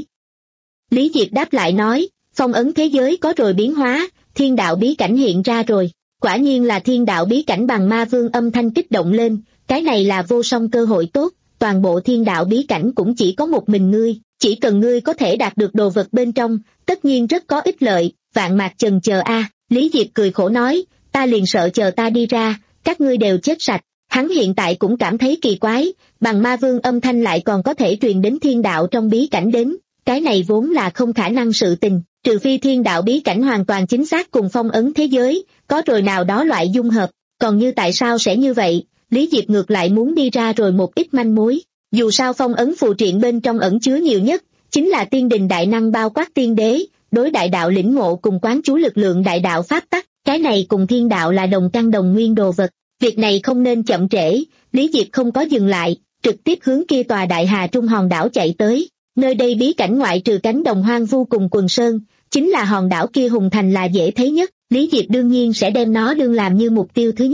Lý Diệp đáp lại nói, phong ấn thế giới có rồi biến hóa, Thiên Đạo bí cảnh hiện ra rồi. Quả nhiên là Thiên Đạo bí cảnh. Bằng ma vương âm thanh kích động lên, cái này là vô song cơ hội tốt, toàn bộ Thiên Đạo bí cảnh cũng chỉ có một mình ngươi, chỉ cần ngươi có thể đạt được đồ vật bên trong, tất nhiên rất có ích lợi. Vạn mạc chần chờ a. À. Lý Diệp cười khổ nói, ta liền sợ chờ ta đi ra, các ngươi đều chết sạch. Hắn hiện tại cũng cảm thấy kỳ quái, bằng ma vương âm thanh lại còn có thể truyền đến thiên đạo trong bí cảnh đến, cái này vốn là không khả năng sự tình, trừ phi thiên đạo bí cảnh hoàn toàn chính xác cùng phong ấn thế giới, có rồi nào đó loại dung hợp, còn như tại sao sẽ như vậy, Lý Diệp ngược lại muốn đi ra rồi một ít manh mối, dù sao phong ấn phù triện bên trong ẩn chứa nhiều nhất, chính là tiên đình đại năng bao quát tiên đế, đối đại đạo lĩnh ngộ cùng quán chú lực lượng đại đạo pháp tắc, cái này cùng thiên đạo là đồng căn đồng nguyên đồ vật. Việc này không nên chậm trễ, Lý Diệp không có dừng lại, trực tiếp hướng kia tòa đại hà trung hòn đảo chạy tới. Nơi đây bí cảnh ngoại trừ cánh đồng hoang vu cùng quần sơn, chính là hòn đảo kia hùng thành là dễ thấy nhất, Lý Diệp đương nhiên sẽ đem nó đương làm như mục tiêu thứ nhất.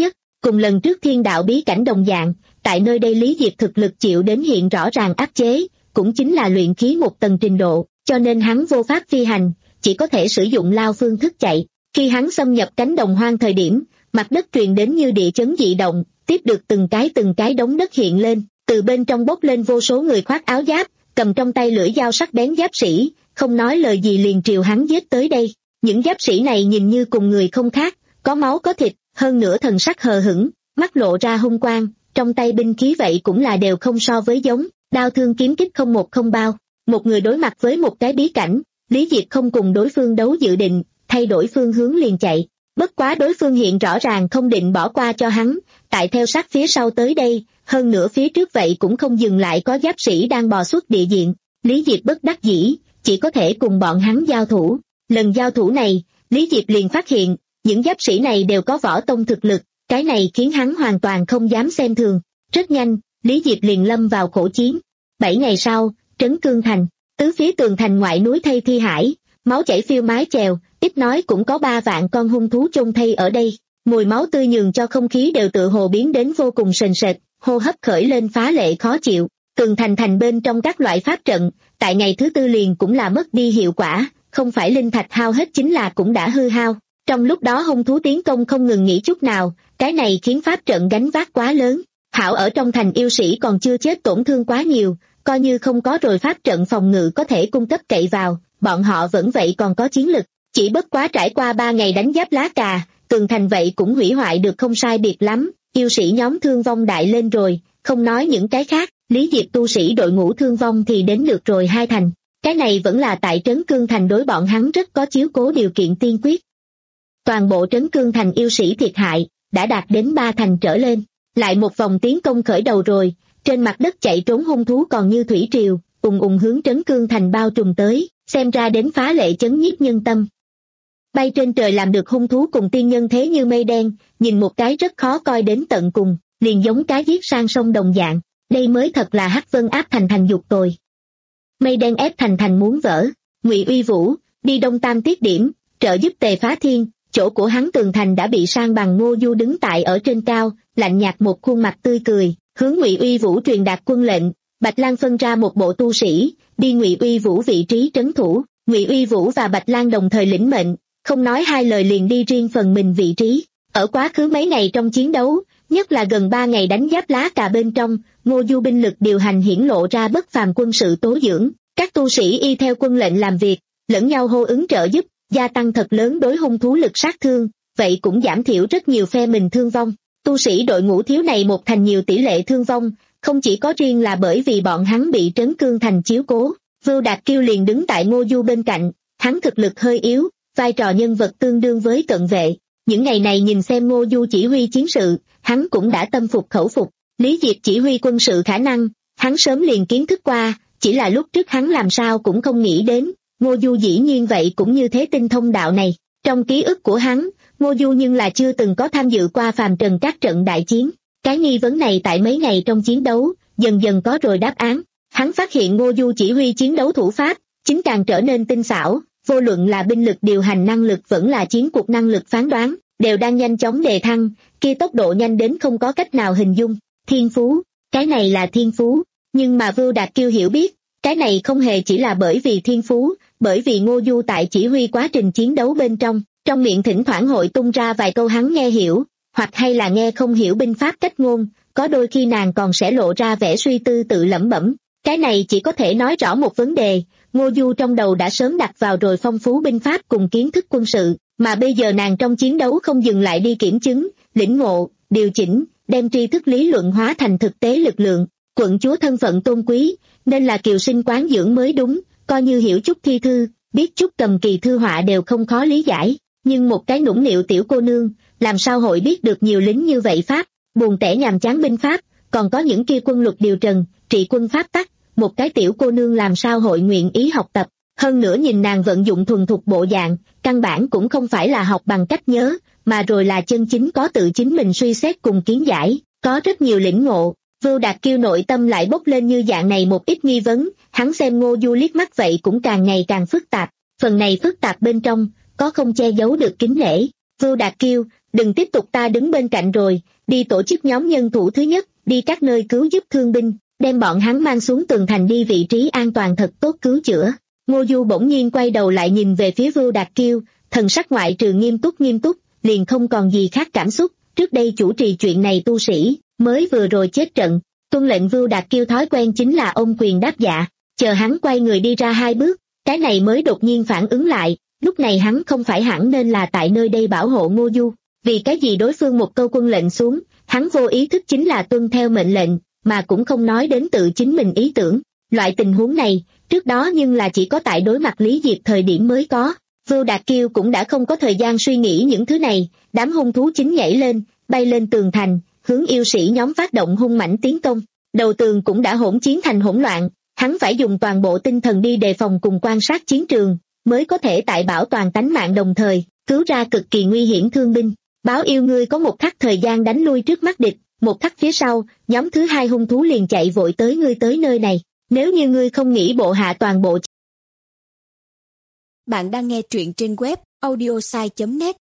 Cùng lần trước thiên đạo bí cảnh đồng dạng, tại nơi đây Lý Diệp thực lực chịu đến hiện rõ ràng áp chế, cũng chính là luyện khí một tầng trình độ, cho nên hắn vô pháp phi hành, chỉ có thể sử dụng lao phương thức chạy. Khi hắn xâm nhập cánh đồng hoang thời điểm, mặt đất truyền đến như địa chấn dị động, tiếp được từng cái từng cái đống đất hiện lên, từ bên trong bốc lên vô số người khoác áo giáp, cầm trong tay lưỡi dao sắc bén giáp sĩ, không nói lời gì liền triều hắn giết tới đây. Những giáp sĩ này nhìn như cùng người không khác, có máu có thịt, hơn nữa thần sắc hờ hững, mắt lộ ra hung quang, trong tay binh khí vậy cũng là đều không so với giống, đao thương kiếm kích không một không bao. Một người đối mặt với một cái bí cảnh, Lý Diệp không cùng đối phương đấu dự định, thay đổi phương hướng liền chạy. Bất quá đối phương hiện rõ ràng không định bỏ qua cho hắn, tại theo sát phía sau tới đây, hơn nữa phía trước vậy cũng không dừng lại có giáp sĩ đang bò xuất địa diện. Lý Diệp bất đắc dĩ, chỉ có thể cùng bọn hắn giao thủ. Lần giao thủ này, Lý Diệp liền phát hiện, những giáp sĩ này đều có võ tông thực lực, cái này khiến hắn hoàn toàn không dám xem thường. Rất nhanh, Lý Diệp liền lâm vào khổ chiến. Bảy ngày sau, Trấn Cương Thành, tứ phía tường thành ngoại núi thây thi hải, máu chảy phiêu mái chèo, ít nói cũng có ba vạn con hung thú chôn thây ở đây. Mùi máu tươi nhường cho không khí đều tựa hồ biến đến vô cùng sền sệt, hô hấp khởi lên phá lệ khó chịu. Tường thành thành bên trong các loại pháp trận, tại ngày thứ tư liền cũng là mất đi hiệu quả, không phải linh thạch hao hết chính là cũng đã hư hao. Trong lúc đó hung thú tiến công không ngừng nghỉ chút nào, cái này khiến pháp trận gánh vác quá lớn. Hảo ở trong thành yêu sĩ còn chưa chết tổn thương quá nhiều, coi như không có rồi pháp trận phòng ngự có thể cung cấp cậy vào, bọn họ vẫn vậy còn có chiến lực. Chỉ bất quá trải qua ba ngày đánh giáp lá cà, tường thành vậy cũng hủy hoại được không sai biệt lắm, yêu sĩ nhóm thương vong đại lên rồi, không nói những cái khác, Lý Diệp tu sĩ đội ngũ thương vong thì đến được rồi hai thành. Cái này vẫn là tại Trấn Cương Thành đối bọn hắn rất có chiếu cố điều kiện tiên quyết. Toàn bộ Trấn Cương Thành yêu sĩ thiệt hại, đã đạt đến ba thành trở lên. Lại một vòng tiến công khởi đầu rồi, trên mặt đất chạy trốn hung thú còn như thủy triều, ùng ùng hướng Trấn Cương Thành bao trùm tới, xem ra đến phá lệ chấn nhiếp nhân tâm. Bay trên trời làm được hung thú cùng tiên nhân thế như mây đen, nhìn một cái rất khó coi đến tận cùng, liền giống cá giết sang sông đồng dạng, đây mới thật là Hắc Vân áp thành thành dục tồi. Mây đen ép thành thành muốn vỡ, Ngụy Uy Vũ, đi Đông Tam Tiết Điểm, trợ giúp Tề Phá Thiên, chỗ của hắn tường thành đã bị san bằng. Ngô Du đứng tại ở trên cao, lạnh nhạt một khuôn mặt tươi cười, hướng Ngụy Uy Vũ truyền đạt quân lệnh. Bạch Lang phân ra một bộ tu sĩ, đi Ngụy Uy Vũ vị trí trấn thủ. Ngụy Uy Vũ và Bạch Lang đồng thời lĩnh mệnh, không nói hai lời liền đi riêng phần mình vị trí. Ở quá khứ mấy ngày trong chiến đấu, nhất là gần ba ngày đánh giáp lá cà bên trong, Ngô Du binh lực điều hành hiển lộ ra bất phàm quân sự tố dưỡng. Các tu sĩ y theo quân lệnh làm việc, lẫn nhau hô ứng trợ giúp, gia tăng thật lớn đối hung thú lực sát thương, vậy cũng giảm thiểu rất nhiều phe mình thương vong. Tu sĩ đội ngũ thiếu này một thành nhiều tỷ lệ thương vong, không chỉ có riêng là bởi vì bọn hắn bị Trấn Cương Thành chiếu cố. Vưu Đạt Kiêu liền đứng tại Ngô Du bên cạnh, hắn thực lực hơi yếu, vai trò nhân vật tương đương với cận vệ. Những ngày này nhìn xem Ngô Du chỉ huy chiến sự, hắn cũng đã tâm phục khẩu phục. Lý Diệp chỉ huy quân sự khả năng, hắn sớm liền kiến thức qua, chỉ là lúc trước hắn làm sao cũng không nghĩ đến, Ngô Du dĩ nhiên vậy cũng như thế tinh thông đạo này. Trong ký ức của hắn, Ngô Du nhưng là chưa từng có tham dự qua phàm trần các trận đại chiến. Cái nghi vấn này tại mấy ngày trong chiến đấu, dần dần có rồi đáp án. Hắn phát hiện Ngô Du chỉ huy chiến đấu thủ pháp, chính càng trở nên tinh xảo, vô luận là binh lực điều hành năng lực vẫn là chiến cuộc năng lực phán đoán, đều đang nhanh chóng đề thăng, kia tốc độ nhanh đến không có cách nào hình dung. Thiên phú, cái này là thiên phú, nhưng mà Vưu Đạt Kiêu hiểu biết, cái này không hề chỉ là bởi vì thiên phú, bởi vì Ngô Du tại chỉ huy quá trình chiến đấu bên trong, trong miệng thỉnh thoảng hội tung ra vài câu hắn nghe hiểu, hoặc hay là nghe không hiểu binh pháp cách ngôn, có đôi khi nàng còn sẽ lộ ra vẻ suy tư tự lẩm bẩm. Cái này chỉ có thể nói rõ một vấn đề, Ngô Du trong đầu đã sớm đặt vào rồi phong phú binh pháp cùng kiến thức quân sự, mà bây giờ nàng trong chiến đấu không dừng lại đi kiểm chứng, lĩnh ngộ, điều chỉnh, đem tri thức lý luận hóa thành thực tế lực lượng. Quận chúa thân phận tôn quý, nên là kiều sinh quán dưỡng mới đúng, coi như hiểu chút thi thư, biết chút cầm kỳ thư họa đều không khó lý giải, nhưng một cái nũng nịu tiểu cô nương, làm sao hội biết được nhiều lính như vậy pháp, buồn tẻ nhàm chán binh pháp, còn có những kia quân luật điều trần, trị quân pháp tắc, một cái tiểu cô nương làm sao hội nguyện ý học tập. Hơn nữa nhìn nàng vận dụng thuần thục bộ dạng, căn bản cũng không phải là học bằng cách nhớ, mà rồi là chân chính có tự chính mình suy xét cùng kiến giải, có rất nhiều lĩnh ngộ. Vưu Đạt Kiêu nội tâm lại bốc lên như dạng này một ít nghi vấn, hắn xem Ngô Du liếc mắt vậy cũng càng ngày càng phức tạp, phần này phức tạp bên trong, có không che giấu được kính nể. Vưu Đạt Kiêu, đừng tiếp tục ta đứng bên cạnh rồi, đi tổ chức nhóm nhân thủ thứ nhất, đi các nơi cứu giúp thương binh, đem bọn hắn mang xuống tường thành đi vị trí an toàn thật tốt cứu chữa. Ngô Du bỗng nhiên quay đầu lại nhìn về phía Vưu Đạt Kiêu, thần sắc ngoại trừ nghiêm túc nghiêm túc, liền không còn gì khác cảm xúc. Trước đây chủ trì chuyện này tu sĩ, mới vừa rồi chết trận, tuân lệnh Vưu Đạt Kiêu thói quen chính là ôm quyền đáp dạ, chờ hắn quay người đi ra hai bước, cái này mới đột nhiên phản ứng lại, lúc này hắn không phải hẳn nên là tại nơi đây bảo hộ Ngô Du, vì cái gì đối phương một câu quân lệnh xuống, hắn vô ý thức chính là tuân theo mệnh lệnh, mà cũng không nói đến tự chính mình ý tưởng. Loại tình huống này, trước đó nhưng là chỉ có tại đối mặt Lý Diệp thời điểm mới có. Vưu Đạt Kiêu cũng đã không có thời gian suy nghĩ những thứ này, đám hung thú chính nhảy lên, bay lên tường thành, hướng yêu sĩ nhóm phát động hung mãnh tiến công. Đầu tường cũng đã hỗn chiến thành hỗn loạn, hắn phải dùng toàn bộ tinh thần đi đề phòng cùng quan sát chiến trường, mới có thể tại bảo toàn tánh mạng đồng thời, cứu ra cực kỳ nguy hiểm thương binh. Báo yêu ngươi có một khắc thời gian đánh lui trước mắt địch, một khắc phía sau, nhóm thứ hai hung thú liền chạy vội tới ngươi tới nơi này, nếu như ngươi không nghĩ bộ hạ toàn bộ. Bạn đang nghe truyện trên web audiosai chấm net.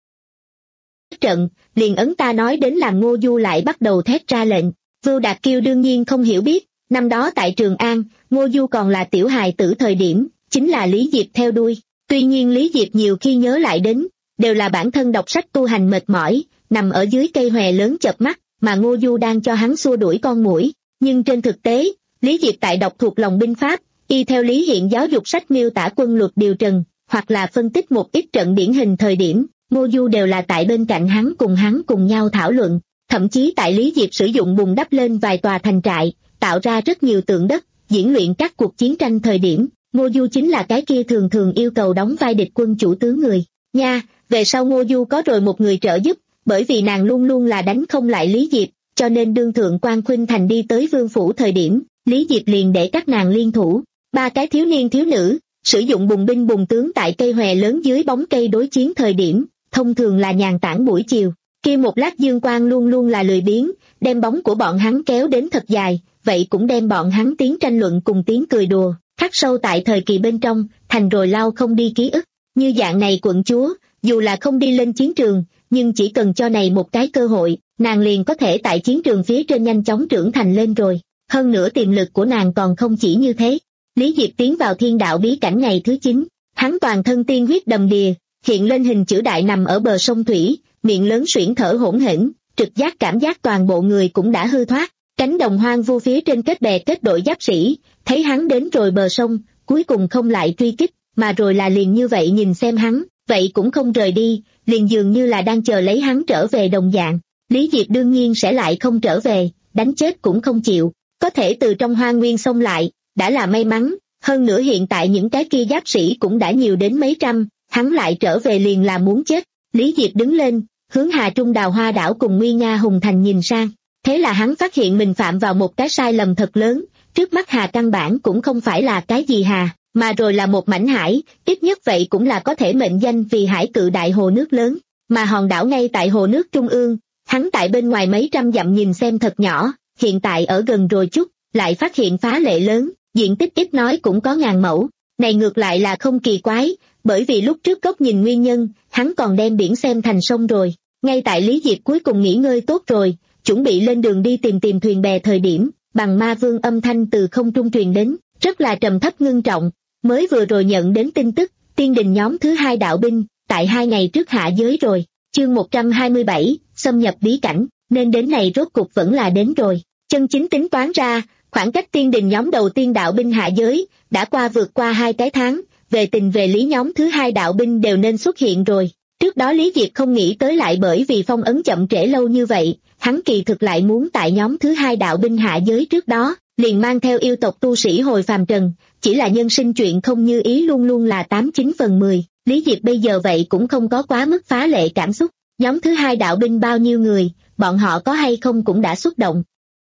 Trận, liền ấn ta nói đến làm Ngô Du lại bắt đầu thét ra lệnh. Vưu Đạt Kiêu đương nhiên không hiểu biết, năm đó tại Trường An, Ngô Du còn là tiểu hài tử thời điểm, chính là Lý Diệp theo đuôi. Tuy nhiên Lý Diệp nhiều khi nhớ lại đến, đều là bản thân đọc sách tu hành mệt mỏi, nằm ở dưới cây hòe lớn chợp mắt, mà Ngô Du đang cho hắn xua đuổi con muỗi. Nhưng trên thực tế, Lý Diệp tại đọc thuộc lòng binh pháp, y theo Lý Hiện giáo dục sách miêu tả quân luật điều trần, hoặc là phân tích một ít trận điển hình thời điểm, Ngô Du đều là tại bên cạnh hắn cùng hắn cùng nhau thảo luận. Thậm chí tại Lý Diệp sử dụng bùn đắp lên vài tòa thành trại, tạo ra rất nhiều tượng đất, diễn luyện các cuộc chiến tranh thời điểm, Ngô Du chính là cái kia thường thường yêu cầu đóng vai địch quân chủ tướng người. Nha, về sau Ngô Du có rồi một người trợ giúp, bởi vì nàng luôn luôn là đánh không lại Lý Diệp, cho nên đương thượng quan Khuynh Thành đi tới vương phủ thời điểm, Lý Diệp liền để các nàng liên thủ. Ba cái thiếu niên thiếu nữ, sử dụng bùng binh bùng tướng tại cây hòe lớn dưới bóng cây đối chiến thời điểm, thông thường là nhàn tản buổi chiều. Kia một lát dương quang luôn luôn là lười biếng, đem bóng của bọn hắn kéo đến thật dài, vậy cũng đem bọn hắn tiếng tranh luận cùng tiếng cười đùa, khắc sâu tại thời kỳ bên trong, thành rồi lao không đi ký ức. Như dạng này quận chúa, dù là không đi lên chiến trường, nhưng chỉ cần cho này một cái cơ hội, nàng liền có thể tại chiến trường phía trên nhanh chóng trưởng thành lên rồi. Hơn nữa tiềm lực của nàng còn không chỉ như thế. Lý Diệp tiến vào thiên đạo bí cảnh ngày thứ chín, hắn toàn thân tiên huyết đầm đìa, hiện lên hình chữ đại nằm ở bờ sông Thủy, miệng lớn suyễn thở hỗn hển, trực giác cảm giác toàn bộ người cũng đã hư thoát. Cánh đồng hoang vu phía trên kết bè kết đội giáp sĩ, thấy hắn đến rồi bờ sông, cuối cùng không lại truy kích, mà rồi là liền như vậy nhìn xem hắn, vậy cũng không rời đi, liền dường như là đang chờ lấy hắn trở về đồng dạng. Lý Diệp đương nhiên sẽ lại không trở về, đánh chết cũng không chịu, có thể từ trong hoang nguyên xông lại, đã là may mắn, hơn nữa hiện tại những cái kia giáp sĩ cũng đã nhiều đến mấy trăm, hắn lại trở về liền là muốn chết. Lý Diệp đứng lên, hướng Hà Trung Đào Hoa đảo cùng Nguy Nga Hùng Thành nhìn sang, thế là hắn phát hiện mình phạm vào một cái sai lầm thật lớn, trước mắt Hà căn bản cũng không phải là cái gì Hà, mà rồi là một mảnh hải, ít nhất vậy cũng là có thể mệnh danh vì hải cự đại hồ nước lớn, mà hòn đảo ngay tại hồ nước trung ương, hắn tại bên ngoài mấy trăm dặm nhìn xem thật nhỏ, hiện tại ở gần rồi chút, lại phát hiện phá lệ lớn, diện tích ít nói cũng có ngàn mẫu, này ngược lại là không kỳ quái, bởi vì lúc trước góc nhìn nguyên nhân, hắn còn đem biển xem thành sông rồi. Ngay tại Lý Diệp cuối cùng nghỉ ngơi tốt rồi, chuẩn bị lên đường đi tìm tìm thuyền bè thời điểm, Bằng Ma Vương âm thanh từ không trung truyền đến, rất là trầm thấp ngưng trọng, mới vừa rồi nhận đến tin tức, tiên đình nhóm thứ hai đạo binh, tại hai ngày trước hạ giới rồi, chương một trăm hai mươi bảy, xâm nhập bí cảnh, nên đến này rốt cục vẫn là đến rồi. Chân chính tính toán ra, khoảng cách tiên đình nhóm đầu tiên đạo binh hạ giới, đã qua vượt qua hai cái tháng, về tình về lý nhóm thứ hai đạo binh đều nên xuất hiện rồi. Trước đó Lý Diệp không nghĩ tới lại bởi vì phong ấn chậm trễ lâu như vậy, hắn kỳ thực lại muốn tại nhóm thứ hai đạo binh hạ giới trước đó, liền mang theo yêu tộc tu sĩ hồi phàm trần, chỉ là nhân sinh chuyện không như ý luôn luôn là tám chín phần mười, Lý Diệp bây giờ vậy cũng không có quá mức phá lệ cảm xúc, nhóm thứ hai đạo binh bao nhiêu người, bọn họ có hay không cũng đã xúc động.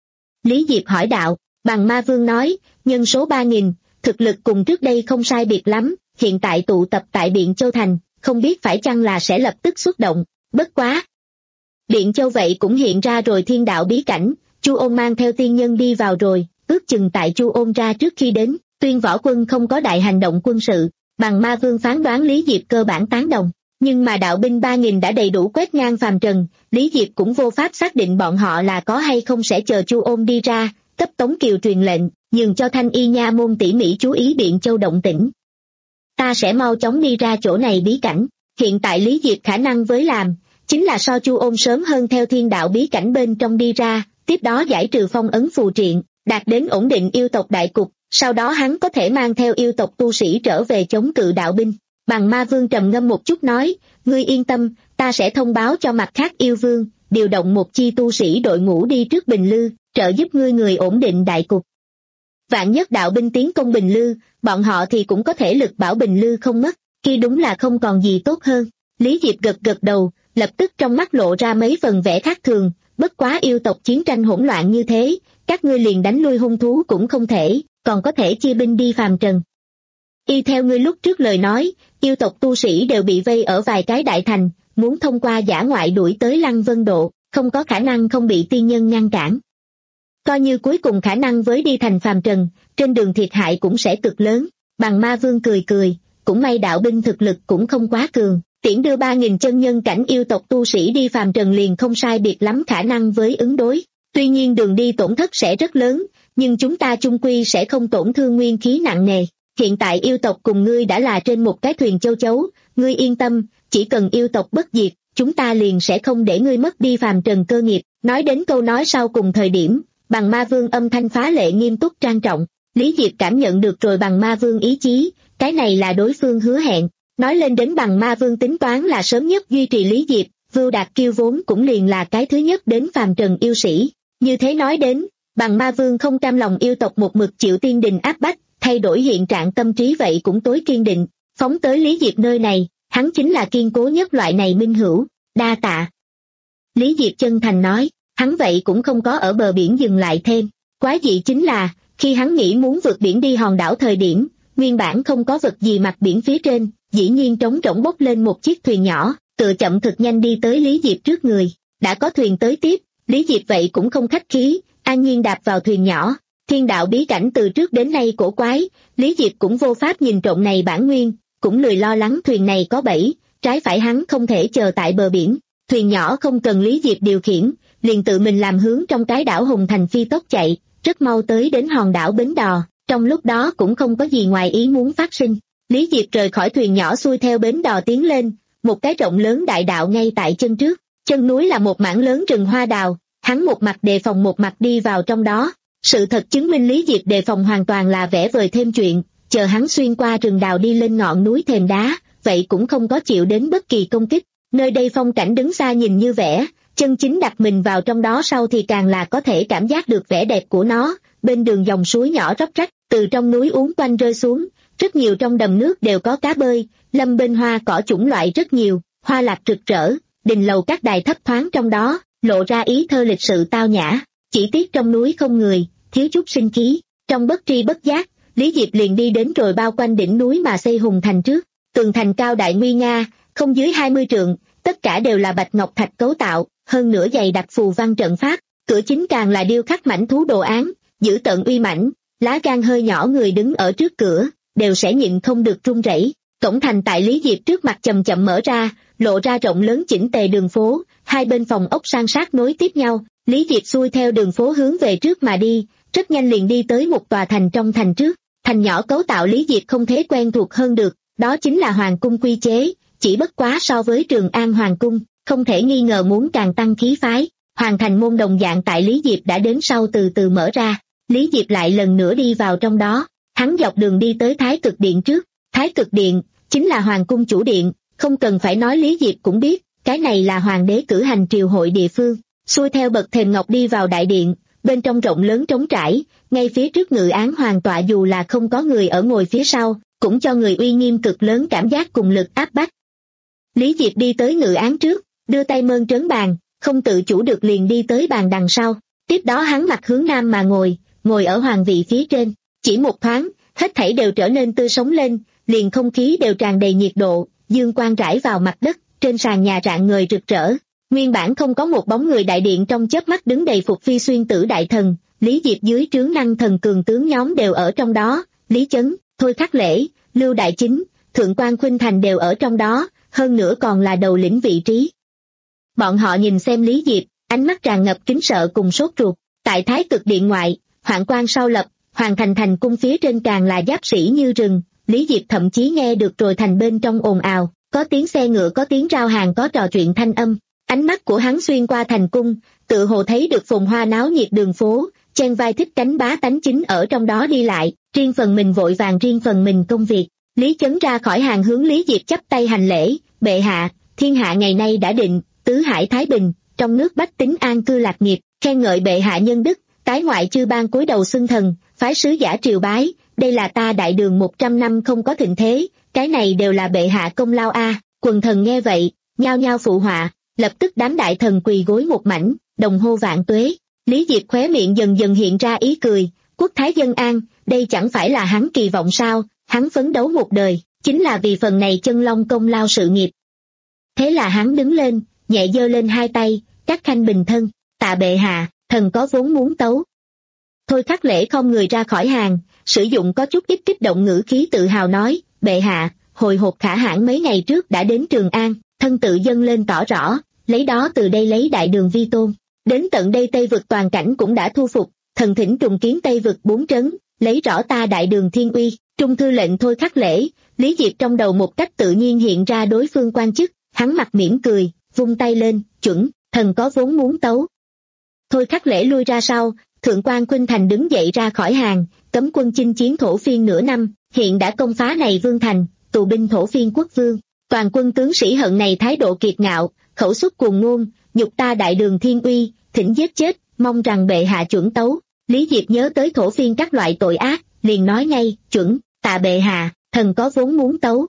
Lý Diệp hỏi đạo, Bằng Ma Vương nói, nhân số ba nghìn, thực lực cùng trước đây không sai biệt lắm, hiện tại tụ tập tại Biện Châu Thành, không biết phải chăng là sẽ lập tức xuất động, bất quá. Biện Châu vậy cũng hiện ra rồi thiên đạo bí cảnh, Chu Ôn mang theo tiên nhân đi vào rồi, ước chừng tại Chu Ôn ra trước khi đến, Tuyên Võ Quân không có đại hành động quân sự, Bằng Ma Vương phán đoán Lý Diệp cơ bản tán đồng, Nhưng mà đạo binh ba nghìn đã đầy đủ quét ngang phàm trần, Lý Diệp cũng vô pháp xác định bọn họ là có hay không sẽ chờ Chu Ôn đi ra, cấp Tống Kiều truyền lệnh, nhường cho Thanh Y nha môn tỉ mỉ chú ý Biện Châu động tĩnh. Ta sẽ mau chóng đi ra chỗ này bí cảnh. Hiện tại Lý Diệp khả năng với làm, chính là so Chu Ôn sớm hơn theo thiên đạo bí cảnh bên trong đi ra, tiếp đó giải trừ phong ấn phù triện, đạt đến ổn định yêu tộc đại cục, sau đó hắn có thể mang theo yêu tộc tu sĩ trở về chống cự đạo binh. Bằng Ma Vương trầm ngâm một chút nói, ngươi yên tâm, ta sẽ thông báo cho mặt khác yêu vương, điều động một chi tu sĩ đội ngũ đi trước Bình Lư, trợ giúp ngươi người ổn định đại cục. Vạn nhất đạo binh tiến công Bình Lư, bọn họ thì cũng có thể lực bảo Bình Lư không mất, kia đúng là không còn gì tốt hơn. Lý Diệp gật gật đầu, lập tức trong mắt lộ ra mấy phần vẻ khác thường, bất quá yêu tộc chiến tranh hỗn loạn như thế, các ngươi liền đánh lui hung thú cũng không thể, còn có thể chia binh đi phàm trần. Y theo ngươi lúc trước lời nói, yêu tộc tu sĩ đều bị vây ở vài cái đại thành, muốn thông qua dã ngoại đuổi tới Lăng Vân Độ, không có khả năng không bị tiên nhân ngăn cản. Coi như cuối cùng khả năng với đi thành phàm trần, trên đường thiệt hại cũng sẽ cực lớn. Bằng Ma Vương cười cười, cũng may đạo binh thực lực cũng không quá cường, tiễn đưa ba nghìn chân nhân cảnh yêu tộc tu sĩ đi phàm trần liền không sai biệt lắm khả năng với ứng đối. Tuy nhiên đường đi tổn thất sẽ rất lớn, nhưng chúng ta chung quy sẽ không tổn thương nguyên khí nặng nề. Hiện tại yêu tộc cùng ngươi đã là trên một cái thuyền châu chấu, ngươi yên tâm, chỉ cần yêu tộc bất diệt, chúng ta liền sẽ không để ngươi mất đi phàm trần cơ nghiệp. Nói đến câu nói sau cùng thời điểm, Bằng Ma Vương âm thanh phá lệ nghiêm túc trang trọng. Lý Diệp cảm nhận được rồi Bằng Ma Vương ý chí, cái này là đối phương hứa hẹn. Nói lên đến Bằng Ma Vương tính toán là sớm nhất duy trì Lý Diệp, Vưu Đạt Kiêu vốn cũng liền là cái thứ nhất đến phàm trần yêu sĩ. Như thế nói đến, Bằng Ma Vương không cam lòng yêu tộc một mực chịu tiên đình áp bách, thay đổi hiện trạng tâm trí vậy cũng tối kiên định, phóng tới Lý Diệp nơi này, hắn chính là kiên cố nhất loại này minh hữu, đa tạ. Lý Diệp chân thành nói, hắn vậy cũng không có ở bờ biển dừng lại thêm, quái dị chính là, khi hắn nghĩ muốn vượt biển đi hòn đảo thời điểm, nguyên bản không có vật gì mặt biển phía trên, dĩ nhiên trống rỗng bốc lên một chiếc thuyền nhỏ, tựa chậm thực nhanh đi tới Lý Diệp trước người, đã có thuyền tới tiếp, Lý Diệp vậy cũng không khách khí, an nhiên đạp vào thuyền nhỏ. Thiên đạo bí cảnh từ trước đến nay cổ quái, Lý Diệp cũng vô pháp nhìn trộm này bản nguyên, cũng lười lo lắng thuyền này có bẫy, trái phải hắn không thể chờ tại bờ biển. Thuyền nhỏ không cần Lý Diệp điều khiển, liền tự mình làm hướng trong cái đảo Hùng Thành phi tốc chạy, rất mau tới đến hòn đảo Bến Đò, trong lúc đó cũng không có gì ngoài ý muốn phát sinh. Lý Diệp rời khỏi thuyền nhỏ xuôi theo Bến Đò tiến lên, một cái rộng lớn đại đạo ngay tại chân trước, chân núi là một mảng lớn rừng hoa đào, hắn một mặt đề phòng một mặt đi vào trong đó. Sự thật chứng minh Lý Diệp đề phòng hoàn toàn là vẽ vời thêm chuyện, chờ hắn xuyên qua rừng đào đi lên ngọn núi thềm đá, vậy cũng không có chịu đến bất kỳ công kích. Nơi đây phong cảnh đứng xa nhìn như vẽ, chân chính đặt mình vào trong đó sau thì càng là có thể cảm giác được vẻ đẹp của nó. Bên đường dòng suối nhỏ róc rách, từ trong núi uốn quanh rơi xuống, rất nhiều trong đầm nước đều có cá bơi, lâm bên hoa cỏ chủng loại rất nhiều, hoa lạc rực rỡ, đình lầu các đài thấp thoáng trong đó, lộ ra ý thơ lịch sự tao nhã. Chỉ tiếc trong núi không người, thiếu chút sinh khí. Trong bất tri bất giác, Lý Diệp liền đi đến rồi bao quanh đỉnh núi mà xây Hùng Thành trước. Tường thành cao đại nguy nga, không dưới hai mươi trượng, tất cả đều là bạch ngọc thạch cấu tạo, hơn nữa dày đặc phù văn trận pháp. Cửa chính càng là điêu khắc mảnh thú đồ án, dữ tợn uy mãnh, lá gan hơi nhỏ người đứng ở trước cửa, đều sẽ nhịn không được run rẩy. Cổng thành tại Lý Diệp trước mặt chậm chậm mở ra, lộ ra rộng lớn chỉnh tề đường phố, hai bên phòng ốc san sát nối tiếp nhau. Lý Diệp xuôi theo đường phố hướng về trước mà đi, rất nhanh liền đi tới một tòa thành trong thành trước. Thành nhỏ cấu tạo Lý Diệp không thể quen thuộc hơn được, đó chính là hoàng cung quy chế, chỉ bất quá so với Trường An hoàng cung, không thể nghi ngờ muốn càng tăng khí phái. Hoàng thành môn đồng dạng tại Lý Diệp đã đến sau từ từ mở ra, Lý Diệp lại lần nữa đi vào trong đó, hắn dọc đường đi tới Thái Cực Điện trước. Thái Cực Điện chính là hoàng cung chủ điện, không cần phải nói Lý Diệp cũng biết, cái này là hoàng đế cử hành triều hội địa phương. Xuôi theo bậc thềm ngọc đi vào đại điện, bên trong rộng lớn trống trải, ngay phía trước ngự án hoàng tọa dù là không có người ở ngồi phía sau, cũng cho người uy nghiêm cực lớn cảm giác cùng lực áp bách. Lý Diệp đi tới ngự án trước, đưa tay mơn trớn bàn, không tự chủ được liền đi tới bàn đằng sau. Tiếp đó hắn mặt hướng nam mà ngồi, ngồi ở hoàng vị phía trên. Chỉ một thoáng, hết thảy đều trở nên tươi sống lên, liền không khí đều tràn đầy nhiệt độ, dương quang rải vào mặt đất, trên sàn nhà rạng ngời rực rỡ. Nguyên bản không có một bóng người đại điện trong chớp mắt đứng đầy phục phi xuyên tử đại thần, Lý Diệp dưới trướng năng thần cường tướng nhóm đều ở trong đó, Lý Chấn, Thôi Khắc Lễ, Lưu Đại Chính, Thượng quan Khuynh Thành đều ở trong đó, hơn nữa còn là đầu lĩnh vị trí. Bọn họ nhìn xem Lý Diệp, ánh mắt tràn ngập kính sợ cùng sốt ruột. Tại Thái Cực Điện ngoại, hoạn quan sau lập, Hoàng thành thành cung phía trên càng là giáp sĩ như rừng. Lý Diệp thậm chí nghe được rồi thành bên trong ồn ào, có tiếng xe ngựa, có tiếng rao hàng, có trò chuyện thanh âm. Ánh mắt của hắn xuyên qua thành cung, tự hồ thấy được phồn hoa náo nhiệt đường phố, chen vai thích cánh bá tánh chính ở trong đó đi lại, riêng phần mình vội vàng, riêng phần mình công việc. Lý Chấn ra khỏi hàng hướng Lý Diệp chắp tay hành lễ, bệ hạ, thiên hạ ngày nay đã định, tứ hải thái bình, trong nước bách tính an cư lạc nghiệp, khen ngợi bệ hạ nhân đức, tái ngoại chư bang cúi đầu xưng thần, phái sứ giả triều bái, đây là ta đại đường một trăm năm không có thịnh thế, cái này đều là bệ hạ công lao a. Quần thần nghe vậy, nhao nhao phụ họa, lập tức đám đại thần quỳ gối một mảnh, đồng hô vạn tuế. Lý Diệp khóe miệng dần dần hiện ra ý cười, quốc thái dân an, đây chẳng phải là hắn kỳ vọng sao, hắn phấn đấu một đời, chính là vì phần này chân long công lao sự nghiệp. Thế là hắn đứng lên, nhẹ giơ lên hai tay, các khanh bình thân, tạ bệ hạ, thần có vốn muốn tấu. Thôi Khắc Lễ không người ra khỏi hàng, sử dụng có chút ít kích động ngữ khí tự hào nói, bệ hạ, hồi hộp khả hãn mấy ngày trước đã đến Trường An, thân tự dâng lên tỏ rõ, lấy đó từ đây lấy đại đường vi tôn. Đến tận đây Tây vực toàn cảnh cũng đã thu phục, thần thỉnh trùng kiến Tây vực bốn trấn, lấy rõ ta đại đường thiên uy. Trung thư lệnh Thôi Khắc Lễ, Lý Diệp trong đầu một cách tự nhiên hiện ra đối phương quan chức, hắn mặt mỉm cười, vung tay lên, chuẩn, thần có vốn muốn tấu. Thôi Khắc Lễ lui ra sau, Thượng quan Khuynh Thành đứng dậy ra khỏi hàng, cấm quân chinh chiến thổ phiên nửa năm, hiện đã công phá này vương thành, tù binh thổ phiên quốc vương. Toàn quân tướng sĩ hận này thái độ kiệt ngạo, khẩu xuất cuồng ngôn, nhục ta đại đường thiên uy, thỉnh giết chết, mong rằng bệ hạ chuẩn tấu. Lý Diệp nhớ tới thổ phiên các loại tội ác, liền nói ngay, chuẩn, tạ bệ hạ, thần có vốn muốn tấu.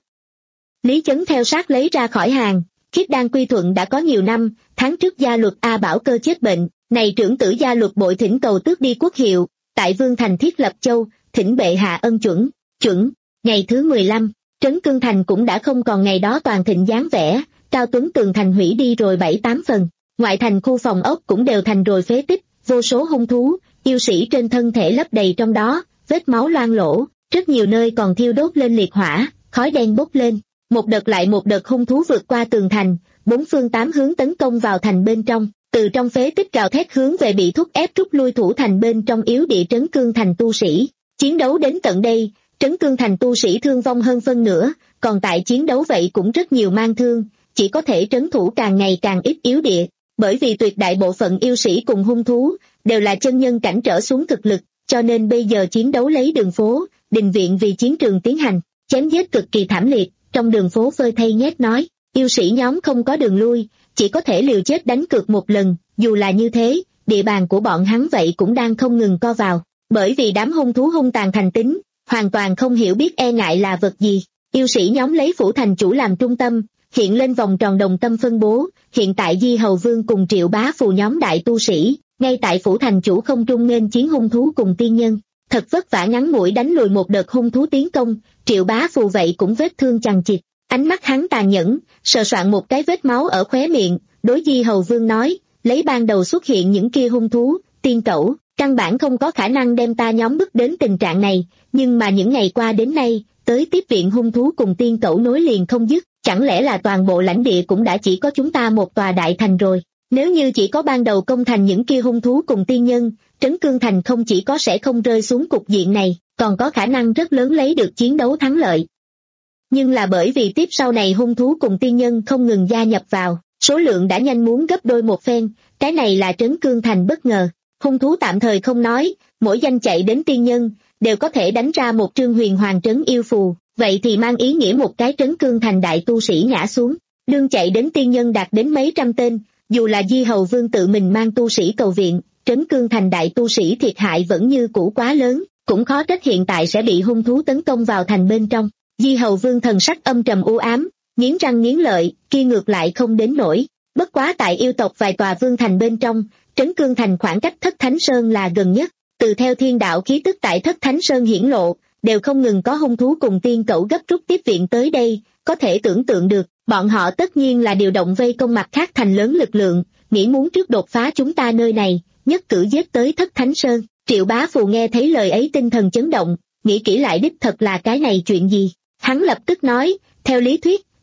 Lý Chấn theo sát lấy ra khỏi hàng, Khiết Đan quy thuận đã có nhiều năm, tháng trước gia luật A Bảo Cơ chết bệnh, này trưởng tử gia luật bội thỉnh cầu tước đi quốc hiệu, tại Vương Thành thiết lập châu, thỉnh bệ hạ ân chuẩn, chuẩn. Ngày thứ mười lăm, Trấn Cương Thành cũng đã không còn ngày đó toàn thịnh dáng vẻ, Cao Tuấn tường thành hủy đi rồi bảy tám phần, ngoại thành khu phòng ốc cũng đều thành rồi phế tích, vô số hung thú, yêu sĩ trên thân thể lấp đầy trong đó, vết máu loang lỗ, rất nhiều nơi còn thiêu đốt lên liệt hỏa, khói đen bốc lên. Một đợt lại một đợt hung thú vượt qua tường thành, bốn phương tám hướng tấn công vào thành bên trong, từ trong phế tích gào thét hướng về bị thúc ép rút lui thủ thành bên trong yếu địa Trấn Cương Thành tu sĩ. Chiến đấu đến tận đây, Trấn Cương Thành tu sĩ thương vong hơn phân nửa, còn tại chiến đấu vậy cũng rất nhiều mang thương, chỉ có thể trấn thủ càng ngày càng ít yếu địa, bởi vì tuyệt đại bộ phận yêu sĩ cùng hung thú đều là chân nhân cảnh trở xuống thực lực, cho nên bây giờ chiến đấu lấy đường phố, đình viện vì chiến trường tiến hành, chém giết cực kỳ thảm liệt. Trong đường phố phơi thay nhét nói, yêu sĩ nhóm không có đường lui, chỉ có thể liều chết đánh cược một lần, dù là như thế, địa bàn của bọn hắn vậy cũng đang không ngừng co vào, bởi vì đám hung thú hung tàn thành tính, hoàn toàn không hiểu biết e ngại là vật gì. Yêu sĩ nhóm lấy phủ thành chủ làm trung tâm, hiện lên vòng tròn đồng tâm phân bố, hiện tại Di Hầu Vương cùng Triệu Bá Phù nhóm đại tu sĩ, ngay tại phủ thành chủ không trung nghênh chiến hung thú cùng tiên nhân. Thật vất vả ngắn ngủi đánh lùi một đợt hung thú tiến công, Triệu Bá Phù vậy cũng vết thương chằng chịt, ánh mắt hắn tàn nhẫn, sờ soạn một cái vết máu ở khóe miệng, đối Di Hầu Vương nói, lấy ban đầu xuất hiện những kia hung thú, tiên cẩu, căn bản không có khả năng đem ta nhóm bức đến tình trạng này, nhưng mà những ngày qua đến nay, tới tiếp viện hung thú cùng tiên cẩu nối liền không dứt, chẳng lẽ là toàn bộ lãnh địa cũng đã chỉ có chúng ta một tòa đại thành rồi. Nếu như chỉ có ban đầu công thành những kia hung thú cùng tiên nhân, Trấn Cương Thành không chỉ có sẽ không rơi xuống cục diện này, còn có khả năng rất lớn lấy được chiến đấu thắng lợi. Nhưng là bởi vì tiếp sau này hung thú cùng tiên nhân không ngừng gia nhập vào, số lượng đã nhanh muốn gấp đôi một phen, cái này là Trấn Cương Thành bất ngờ. Hung thú tạm thời không nói, mỗi danh chạy đến tiên nhân, đều có thể đánh ra một trương huyền hoàng trấn yêu phù, vậy thì mang ý nghĩa một cái Trấn Cương Thành đại tu sĩ ngã xuống, đương chạy đến tiên nhân đạt đến mấy trăm tên. Dù là Di Hầu Vương tự mình mang tu sĩ cầu viện, Trấn Cương Thành đại tu sĩ thiệt hại vẫn như cũ quá lớn, cũng khó trách hiện tại sẽ bị hung thú tấn công vào thành bên trong. Di Hầu Vương thần sắc âm trầm u ám, nghiến răng nghiến lợi, kia ngược lại không đến nổi. Bất quá tại yêu tộc vài tòa vương thành bên trong, Trấn Cương Thành khoảng cách Thất Thánh Sơn là gần nhất, từ theo thiên đạo khí tức tại Thất Thánh Sơn hiển lộ, đều không ngừng có hung thú cùng tiên cẩu gấp rút tiếp viện tới đây, có thể tưởng tượng được. Bọn họ tất nhiên là điều động vây công mặt khác thành lớn lực lượng, nghĩ muốn trước đột phá chúng ta nơi này, nhất cử giết tới Thất Thánh Sơn. Triệu Bá Phù nghe thấy lời ấy tinh thần chấn động, nghĩ kỹ lại đích thật là cái này chuyện gì. Hắn lập tức nói, theo lý thuyết,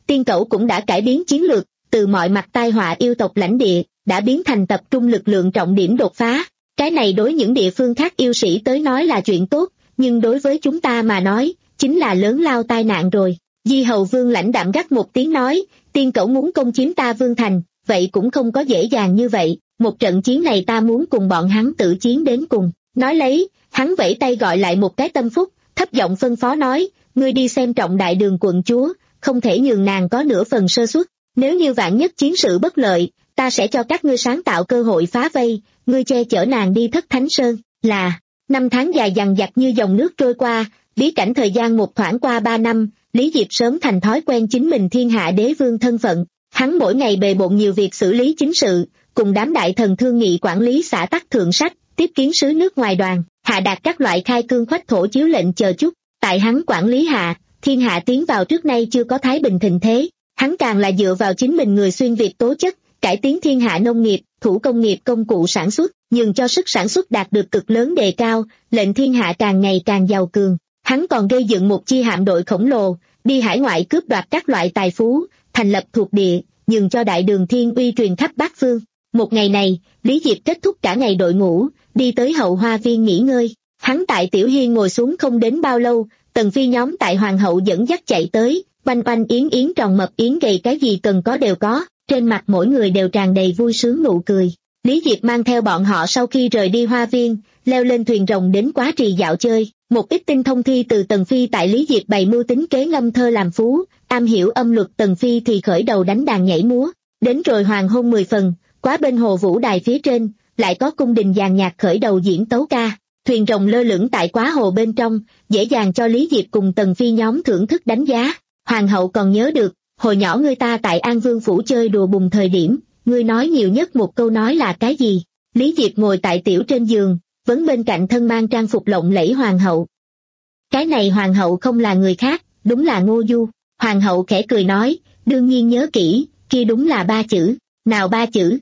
Tiên Cẩu cũng đã cải biến chiến lược, từ mọi mặt tai họa yêu tộc lãnh địa, đã biến thành tập trung lực lượng trọng điểm đột phá. Cái này đối những địa phương khác yêu sĩ tới nói là chuyện tốt, nhưng đối với chúng ta mà nói, chính là lớn lao tai nạn rồi. Di Hầu Vương lãnh đạm gắt một tiếng nói, Tiên Cẩu muốn công chiếm ta Vương Thành, vậy cũng không có dễ dàng như vậy, một trận chiến này ta muốn cùng bọn hắn tự chiến đến cùng. Nói lấy, hắn vẫy tay gọi lại một cái Tâm Phúc, thấp giọng phân phó nói, ngươi đi xem trọng đại đường quận chúa, không thể nhường nàng có nửa phần sơ suất, nếu như vạn nhất chiến sự bất lợi, ta sẽ cho các ngươi sáng tạo cơ hội phá vây, ngươi che chở nàng đi Thất Thánh Sơn, là. Năm tháng dài dằng dặc như dòng nước trôi qua, bí cảnh thời gian một thoảng qua ba năm, Lý Diệp sớm thành thói quen chính mình thiên hạ đế vương thân phận, hắn mỗi ngày bề bộn nhiều việc xử lý chính sự, cùng đám đại thần thương nghị quản lý xã tắc thượng sách, tiếp kiến sứ nước ngoài đoàn, hạ đạt các loại khai cương khoách thổ chiếu lệnh chờ chút, tại hắn quản lý hạ, thiên hạ tiến vào trước nay chưa có thái bình thịnh thế, hắn càng là dựa vào chính mình người xuyên Việt tố chất, cải tiến thiên hạ nông nghiệp, thủ công nghiệp công cụ sản xuất, nhường cho sức sản xuất đạt được cực lớn đề cao, lệnh thiên hạ càng ngày càng giàu cường. Hắn còn gây dựng một chi hạm đội khổng lồ, đi hải ngoại cướp đoạt các loại tài phú, thành lập thuộc địa, nhường cho đại đường thiên uy truyền khắp bát phương. Một ngày này, Lý Diệp kết thúc cả ngày đội ngũ, đi tới hậu hoa viên nghỉ ngơi. Hắn tại Tiểu Hiên ngồi xuống không đến bao lâu, Tần Phi nhóm tại Hoàng hậu dẫn dắt chạy tới, oanh oanh yến yến tròn mập yến gầy cái gì cần có đều có, trên mặt mỗi người đều tràn đầy vui sướng nụ cười. Lý Diệp mang theo bọn họ sau khi rời đi hoa viên, leo lên thuyền rồng đến Quá Trì dạo chơi. Một ít tinh thông thi từ Tần Phi tại Lý Diệp bày mưu tính kế ngâm thơ làm phú, am hiểu âm luật Tần Phi thì khởi đầu đánh đàn nhảy múa. Đến rồi hoàng hôn mười phần, quá bên hồ vũ đài phía trên, lại có cung đình dàn nhạc khởi đầu diễn tấu ca. Thuyền rồng lơ lửng tại quá hồ bên trong, dễ dàng cho Lý Diệp cùng Tần Phi nhóm thưởng thức đánh giá. Hoàng hậu còn nhớ được, hồi nhỏ ngươi ta tại An Vương Phủ chơi đùa bùng thời điểm, ngươi nói nhiều nhất một câu nói là cái gì? Lý Diệp ngồi tại tiểu trên giường, vấn bên cạnh thân mang trang phục lộng lẫy hoàng hậu. Cái này hoàng hậu không là người khác, đúng là Ngô Du. Hoàng hậu khẽ cười nói, đương nhiên nhớ kỹ, kia đúng là ba chữ. Nào ba chữ?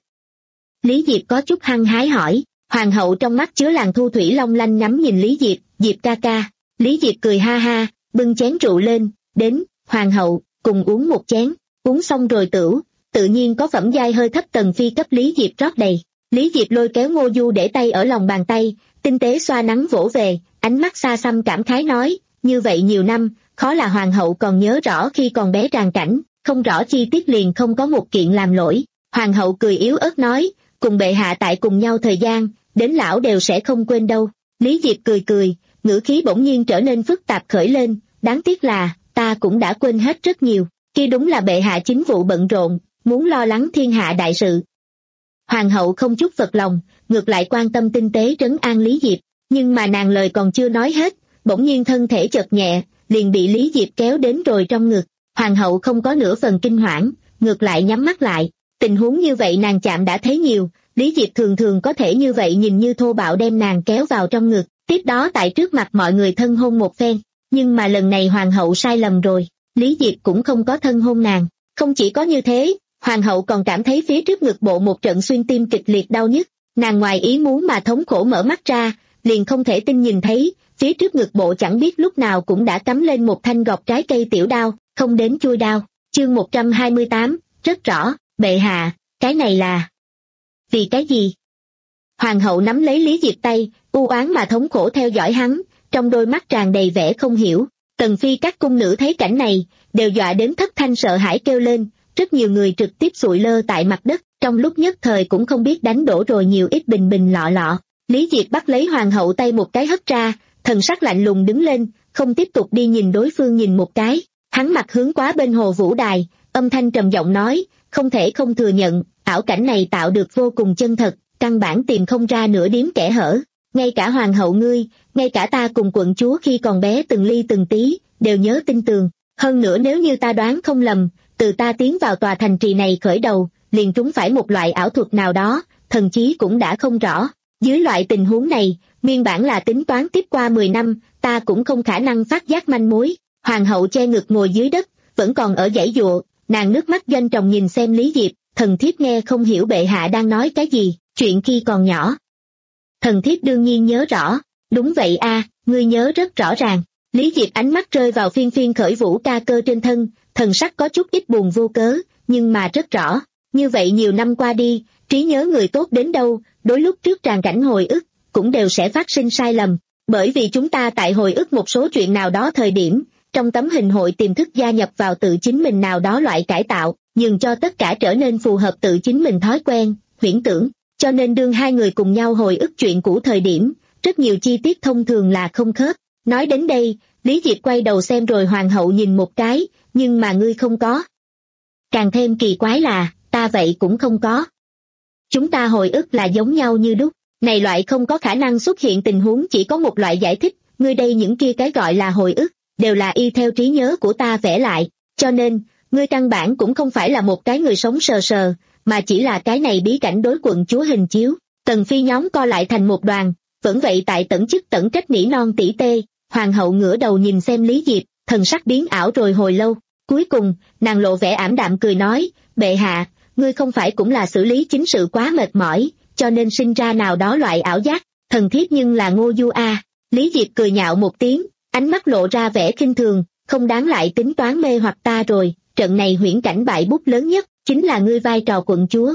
Lý Diệp có chút hăng hái hỏi. Hoàng hậu trong mắt chứa làn thu thủy long lanh ngắm nhìn Lý Diệp, Diệp ca ca. Lý Diệp cười ha ha, bưng chén rượu lên, đến, hoàng hậu, cùng uống một chén. Uống xong rồi tửu, tự nhiên có phẩm giai hơi thấp Tần Phi cấp Lý Diệp rót đầy. Lý Diệp lôi kéo Ngô Du để tay ở lòng bàn tay, tinh tế xoa nắng vỗ về, ánh mắt xa xăm cảm khái nói, như vậy nhiều năm, khó là hoàng hậu còn nhớ rõ khi còn bé tràn cảnh, không rõ chi tiết liền không có một kiện làm lỗi. Hoàng hậu cười yếu ớt nói, cùng bệ hạ tại cùng nhau thời gian, đến lão đều sẽ không quên đâu. Lý Diệp cười cười, ngữ khí bỗng nhiên trở nên phức tạp khởi lên, đáng tiếc là, ta cũng đã quên hết rất nhiều, kia đúng là bệ hạ chính vụ bận rộn, muốn lo lắng thiên hạ đại sự. Hoàng hậu không chút phật lòng, ngược lại quan tâm tinh tế trấn an Lý Diệp, nhưng mà nàng lời còn chưa nói hết, bỗng nhiên thân thể chợt nhẹ, liền bị Lý Diệp kéo đến rồi trong ngực. Hoàng hậu không có nửa phần kinh hoảng, ngược lại nhắm mắt lại, tình huống như vậy nàng chạm đã thấy nhiều, Lý Diệp thường thường có thể như vậy nhìn như thô bạo đem nàng kéo vào trong ngực, tiếp đó tại trước mặt mọi người thân hôn một phen, nhưng mà lần này hoàng hậu sai lầm rồi, Lý Diệp cũng không có thân hôn nàng, không chỉ có như thế, hoàng hậu còn cảm thấy phía trước ngực bộ một trận xuyên tim kịch liệt đau nhức, nàng ngoài ý muốn mà thống khổ mở mắt ra, liền không thể tin nhìn thấy, phía trước ngực bộ chẳng biết lúc nào cũng đã cắm lên một thanh gọt trái cây tiểu đao, không đến chui đao. Chương một trăm hai mươi tám, rất rõ, bệ hạ, cái này là... Vì cái gì? Hoàng hậu nắm lấy Lý Diệp tay, u oán mà thống khổ theo dõi hắn, trong đôi mắt tràn đầy vẻ không hiểu. Tần Phi các cung nữ thấy cảnh này, đều dọa đến thất thanh sợ hãi kêu lên, rất nhiều người trực tiếp sụi lơ tại mặt đất, trong lúc nhất thời cũng không biết đánh đổ rồi nhiều ít bình bình lọ lọ. Lý Diệp bắt lấy hoàng hậu tay một cái hất ra, thần sắc lạnh lùng đứng lên, không tiếp tục đi nhìn đối phương nhìn một cái, hắn mặt hướng quá bên hồ vũ đài, âm thanh trầm giọng nói, không thể không thừa nhận, ảo cảnh này tạo được vô cùng chân thật, căn bản tìm không ra nửa điếm kẽ hở, ngay cả hoàng hậu ngươi, ngay cả ta cùng quận chúa khi còn bé từng ly từng tí, đều nhớ tin tường, hơn nữa nếu như ta đoán không lầm, từ ta tiến vào tòa thành trì này khởi đầu, liền trúng phải một loại ảo thuật nào đó, thần chí cũng đã không rõ. Dưới loại tình huống này, nguyên bản là tính toán tiếp qua mười năm, ta cũng không khả năng phát giác manh mối. Hoàng hậu che ngực ngồi dưới đất, vẫn còn ở giãy giụa, nàng nước mắt doanh tròng nhìn xem Lý Diệp, thần thiếp nghe không hiểu bệ hạ đang nói cái gì, chuyện khi còn nhỏ. Thần thiếp đương nhiên nhớ rõ, đúng vậy a, ngươi nhớ rất rõ ràng. Lý Diệp ánh mắt rơi vào phiên phiên khởi vũ ca cơ trên thân, thần sắc có chút ít buồn vô cớ, nhưng mà rất rõ. Như vậy nhiều năm qua đi, trí nhớ người tốt đến đâu, đối lúc trước tràn cảnh hồi ức, cũng đều sẽ phát sinh sai lầm. Bởi vì chúng ta tại hồi ức một số chuyện nào đó thời điểm, trong tấm hình hội tiềm thức gia nhập vào tự chính mình nào đó loại cải tạo, nhường cho tất cả trở nên phù hợp tự chính mình thói quen, huyễn tưởng. Cho nên đương hai người cùng nhau hồi ức chuyện cũ thời điểm, rất nhiều chi tiết thông thường là không khớp. Nói đến đây, Lý Diệp quay đầu xem rồi hoàng hậu nhìn một cái, nhưng mà ngươi không có. Càng thêm kỳ quái là, ta vậy cũng không có. Chúng ta hồi ức là giống nhau như đúc, này loại không có khả năng xuất hiện tình huống chỉ có một loại giải thích, ngươi đây những kia cái gọi là hồi ức, đều là y theo trí nhớ của ta vẽ lại, cho nên, ngươi căn bản cũng không phải là một cái người sống sờ sờ, mà chỉ là cái này bí cảnh đối quận chúa hình chiếu. Tần phi nhóm co lại thành một đoàn, vẫn vậy tại tẩn chức tẩn trách nỉ non tỉ tê, hoàng hậu ngửa đầu nhìn xem Lý Diệp, thần sắc biến ảo rồi hồi lâu, cuối cùng, nàng lộ vẻ ảm đạm cười nói, bệ hạ, ngươi không phải cũng là xử lý chính sự quá mệt mỏi, cho nên sinh ra nào đó loại ảo giác, thần thiếp nhưng là Ngô Du a. Lý Diệp cười nhạo một tiếng, ánh mắt lộ ra vẻ khinh thường, không đáng lại tính toán mê hoặc ta rồi, trận này huyễn cảnh bại bút lớn nhất, chính là ngươi vai trò quận chúa.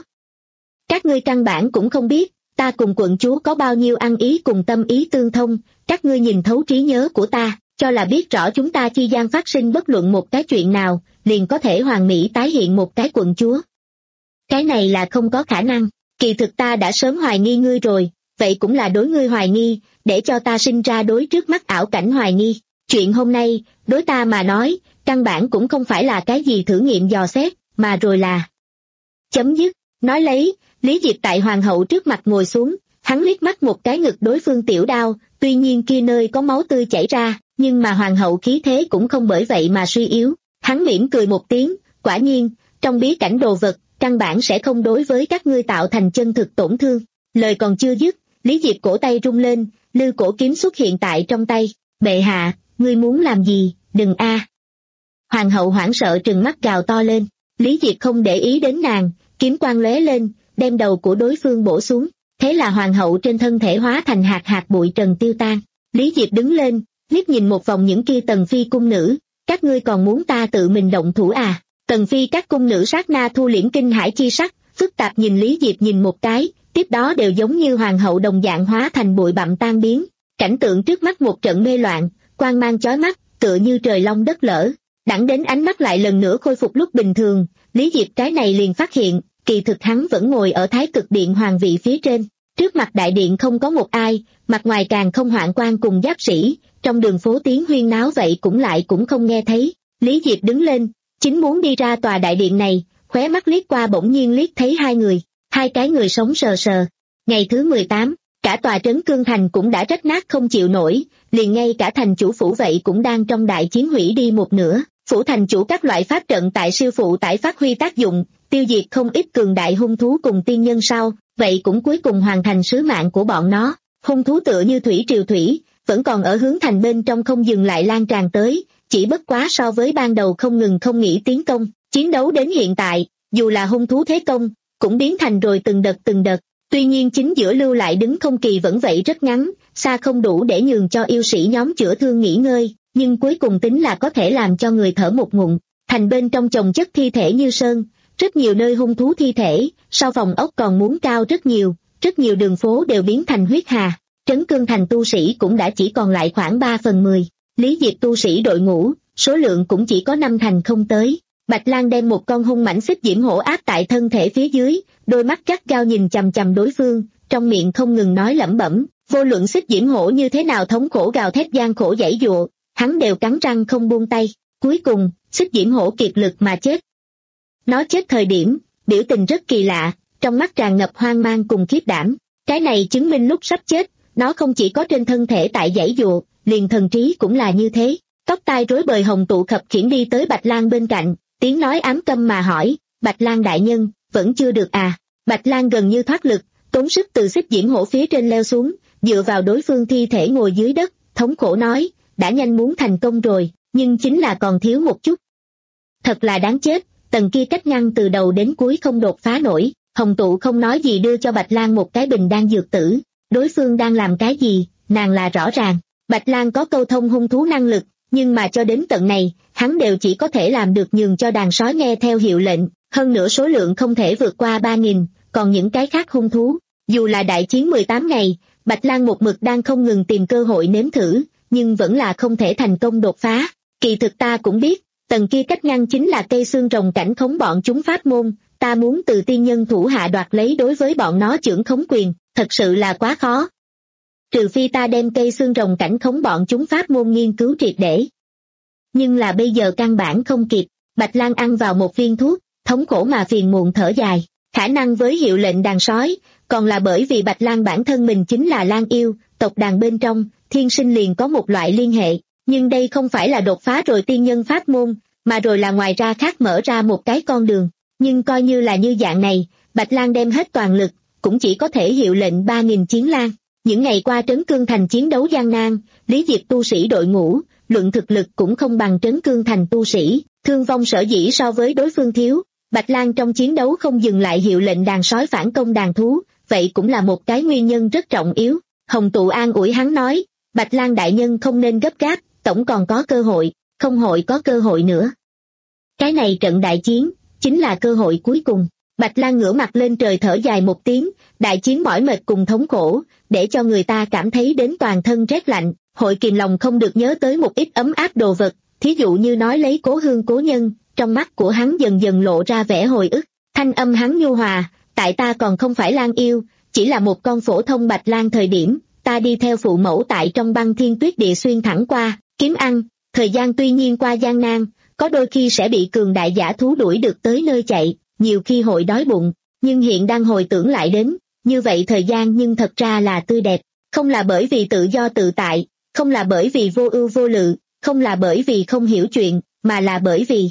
Các ngươi căn bản cũng không biết, ta cùng quận chúa có bao nhiêu ăn ý cùng tâm ý tương thông, các ngươi nhìn thấu trí nhớ của ta, cho là biết rõ chúng ta chi gian phát sinh bất luận một cái chuyện nào, liền có thể hoàn mỹ tái hiện một cái quận chúa. Cái này là không có khả năng, kỳ thực ta đã sớm hoài nghi ngươi rồi, vậy cũng là đối ngươi hoài nghi, để cho ta sinh ra đối trước mắt ảo cảnh hoài nghi. Chuyện hôm nay, đối ta mà nói, căn bản cũng không phải là cái gì thử nghiệm dò xét, mà rồi là chấm dứt. Nói lấy, Lý Diệp tại hoàng hậu trước mặt ngồi xuống, hắn liếc mắt một cái ngực đối phương tiểu đao, tuy nhiên kia nơi có máu tươi chảy ra, nhưng mà hoàng hậu khí thế cũng không bởi vậy mà suy yếu. Hắn mỉm cười một tiếng, quả nhiên, trong bí cảnh đồ vật, căn bản sẽ không đối với các ngươi tạo thành chân thực tổn thương. Lời còn chưa dứt, Lý Diệp cổ tay rung lên, lư cổ kiếm xuất hiện tại trong tay. Bệ hạ, ngươi muốn làm gì, đừng a. Hoàng hậu hoảng sợ trừng mắt gào to lên. Lý Diệp không để ý đến nàng, kiếm quang lóe lên, đem đầu của đối phương bổ xuống. Thế là hoàng hậu trên thân thể hóa thành hạt hạt bụi trần tiêu tan. Lý Diệp đứng lên, liếc nhìn một vòng những kia tần phi cung nữ, các ngươi còn muốn ta tự mình động thủ à? Tần phi các cung nữ sát na thu liễm kinh hãi chi sắc, phức tạp nhìn Lý Diệp nhìn một cái, tiếp đó đều giống như hoàng hậu đồng dạng hóa thành bụi bặm tan biến. Cảnh tượng trước mắt một trận mê loạn, quang mang chói mắt, tựa như trời long đất lở. Đẳng đến ánh mắt lại lần nữa khôi phục lúc bình thường, Lý Diệp cái này liền phát hiện, kỳ thực hắn vẫn ngồi ở Thái Cực Điện hoàng vị phía trên. Trước mặt đại điện không có một ai, mặt ngoài càng không hoạn quan cùng giáp sĩ, trong đường phố tiếng huyên náo vậy cũng lại cũng không nghe thấy. Lý Diệp đứng lên, chính muốn đi ra tòa đại điện này, khóe mắt liếc qua bỗng nhiên liếc thấy hai người, hai cái người sống sờ sờ. Ngày thứ mười tám, cả tòa trấn Cương Thành cũng đã rách nát không chịu nổi, liền ngay cả thành chủ phủ vậy cũng đang trong đại chiến hủy đi một nửa. Phủ thành chủ các loại pháp trận tại siêu phụ tải phát huy tác dụng, tiêu diệt không ít cường đại hung thú cùng tiên nhân sau, vậy cũng cuối cùng hoàn thành sứ mạng của bọn nó. Hung thú tựa như thủy triều thủy, vẫn còn ở hướng thành bên trong không dừng lại lan tràn tới, chỉ bất quá so với ban đầu không ngừng không nghỉ tiến công, chiến đấu đến hiện tại, dù là hung thú thế công, cũng biến thành rồi từng đợt từng đợt. Tuy nhiên chính giữa lưu lại đứng không kỳ vẫn vậy rất ngắn, xa không đủ để nhường cho yêu sĩ nhóm chữa thương nghỉ ngơi, nhưng cuối cùng tính là có thể làm cho người thở một ngụm. Thành bên trong chồng chất thi thể như sơn, rất nhiều nơi hung thú thi thể, sau phòng ốc còn muốn cao rất nhiều, rất nhiều đường phố đều biến thành huyết hà. Trấn Cương Thành tu sĩ cũng đã chỉ còn lại khoảng ba phần mười. Lý Diệp tu sĩ đội ngũ, số lượng cũng chỉ có năm thành không tới. Bạch Lang đem một con hung mãnh xích diễm hổ áp tại thân thể phía dưới, đôi mắt gắt gao nhìn chằm chằm đối phương, trong miệng không ngừng nói lẩm bẩm. Vô luận xích diễm hổ như thế nào thống khổ gào thét gian khổ giãy giụa, hắn đều cắn răng không buông tay. Cuối cùng, xích diễm hổ kiệt lực mà chết. Nó chết thời điểm, biểu tình rất kỳ lạ, trong mắt tràn ngập hoang mang cùng khiếp đảm. Cái này chứng minh lúc sắp chết, nó không chỉ có trên thân thể tại giãy giụa, liền thần trí cũng là như thế. Tóc tai rối bời hồng tụ khập khiễng đi tới Bạch Lang bên cạnh, tiếng nói ám câm mà hỏi, Bạch Lang đại nhân, vẫn chưa được à? Bạch Lang gần như thoát lực, tốn sức từ xích diễm hổ phía trên leo xuống, dựa vào đối phương thi thể ngồi dưới đất, thống khổ nói, đã nhanh muốn thành công rồi, nhưng chính là còn thiếu một chút. Thật là đáng chết, tầng kia cách ngăn từ đầu đến cuối không đột phá nổi. Hồng tụ không nói gì đưa cho Bạch Lang một cái bình đan dược tử, đối phương đang làm cái gì, nàng là rõ ràng. Bạch Lang có câu thông hung thú năng lực, nhưng mà cho đến tận này, hắn đều chỉ có thể làm được nhường cho đàn sói nghe theo hiệu lệnh, hơn nữa số lượng không thể vượt qua ba nghìn, còn những cái khác hung thú. Dù là đại chiến mười tám ngày, Bạch Lang một mực đang không ngừng tìm cơ hội nếm thử, nhưng vẫn là không thể thành công đột phá. Kỳ thực ta cũng biết, tầng kia cách ngăn chính là cây xương rồng cảnh khống bọn chúng pháp môn, ta muốn từ tiên nhân thủ hạ đoạt lấy đối với bọn nó chưởng khống quyền, thật sự là quá khó. Trừ phi ta đem cây xương rồng cảnh khống bọn chúng pháp môn nghiên cứu triệt để. Nhưng là bây giờ căn bản không kịp. Bạch Lang ăn vào một viên thuốc, thống khổ mà phiền muộn thở dài. Khả năng với hiệu lệnh đàn sói, còn là bởi vì Bạch Lang bản thân mình chính là lang yêu, tộc đàn bên trong, thiên sinh liền có một loại liên hệ. Nhưng đây không phải là đột phá rồi tiên nhân pháp môn, mà rồi là ngoài ra khác mở ra một cái con đường. Nhưng coi như là như dạng này, Bạch Lang đem hết toàn lực, cũng chỉ có thể hiệu lệnh ba nghìn chiến lang. Những ngày qua Trấn Cương Thành chiến đấu gian nan, lý diệt tu sĩ đội ngũ, luận thực lực cũng không bằng Trấn Cương Thành tu sĩ, thương vong sở dĩ so với đối phương thiếu. Bạch Lang trong chiến đấu không dừng lại hiệu lệnh đàn sói phản công đàn thú, vậy cũng là một cái nguyên nhân rất trọng yếu. Hồng Tụ an ủi hắn nói, Bạch Lang đại nhân không nên gấp gáp, tổng còn có cơ hội, không hội có cơ hội nữa. Cái này trận đại chiến, chính là cơ hội cuối cùng. Bạch Lang ngửa mặt lên trời thở dài một tiếng, đại chiến mỏi mệt cùng thống khổ, để cho người ta cảm thấy đến toàn thân rét lạnh, hội kìm lòng không được nhớ tới một ít ấm áp đồ vật, thí dụ như nói lấy cố hương cố nhân, trong mắt của hắn dần dần lộ ra vẻ hồi ức, thanh âm hắn nhu hòa, tại ta còn không phải lang yêu, chỉ là một con phổ thông bạch lang thời điểm, ta đi theo phụ mẫu tại trong băng thiên tuyết địa xuyên thẳng qua, kiếm ăn, thời gian tuy nhiên qua gian nan, có đôi khi sẽ bị cường đại dã thú đuổi được tới nơi chạy, nhiều khi hội đói bụng, nhưng hiện đang hồi tưởng lại đến, như vậy thời gian nhưng thật ra là tươi đẹp, không là bởi vì tự do tự tại, không là bởi vì vô ưu vô lự, không là bởi vì không hiểu chuyện, mà là bởi vì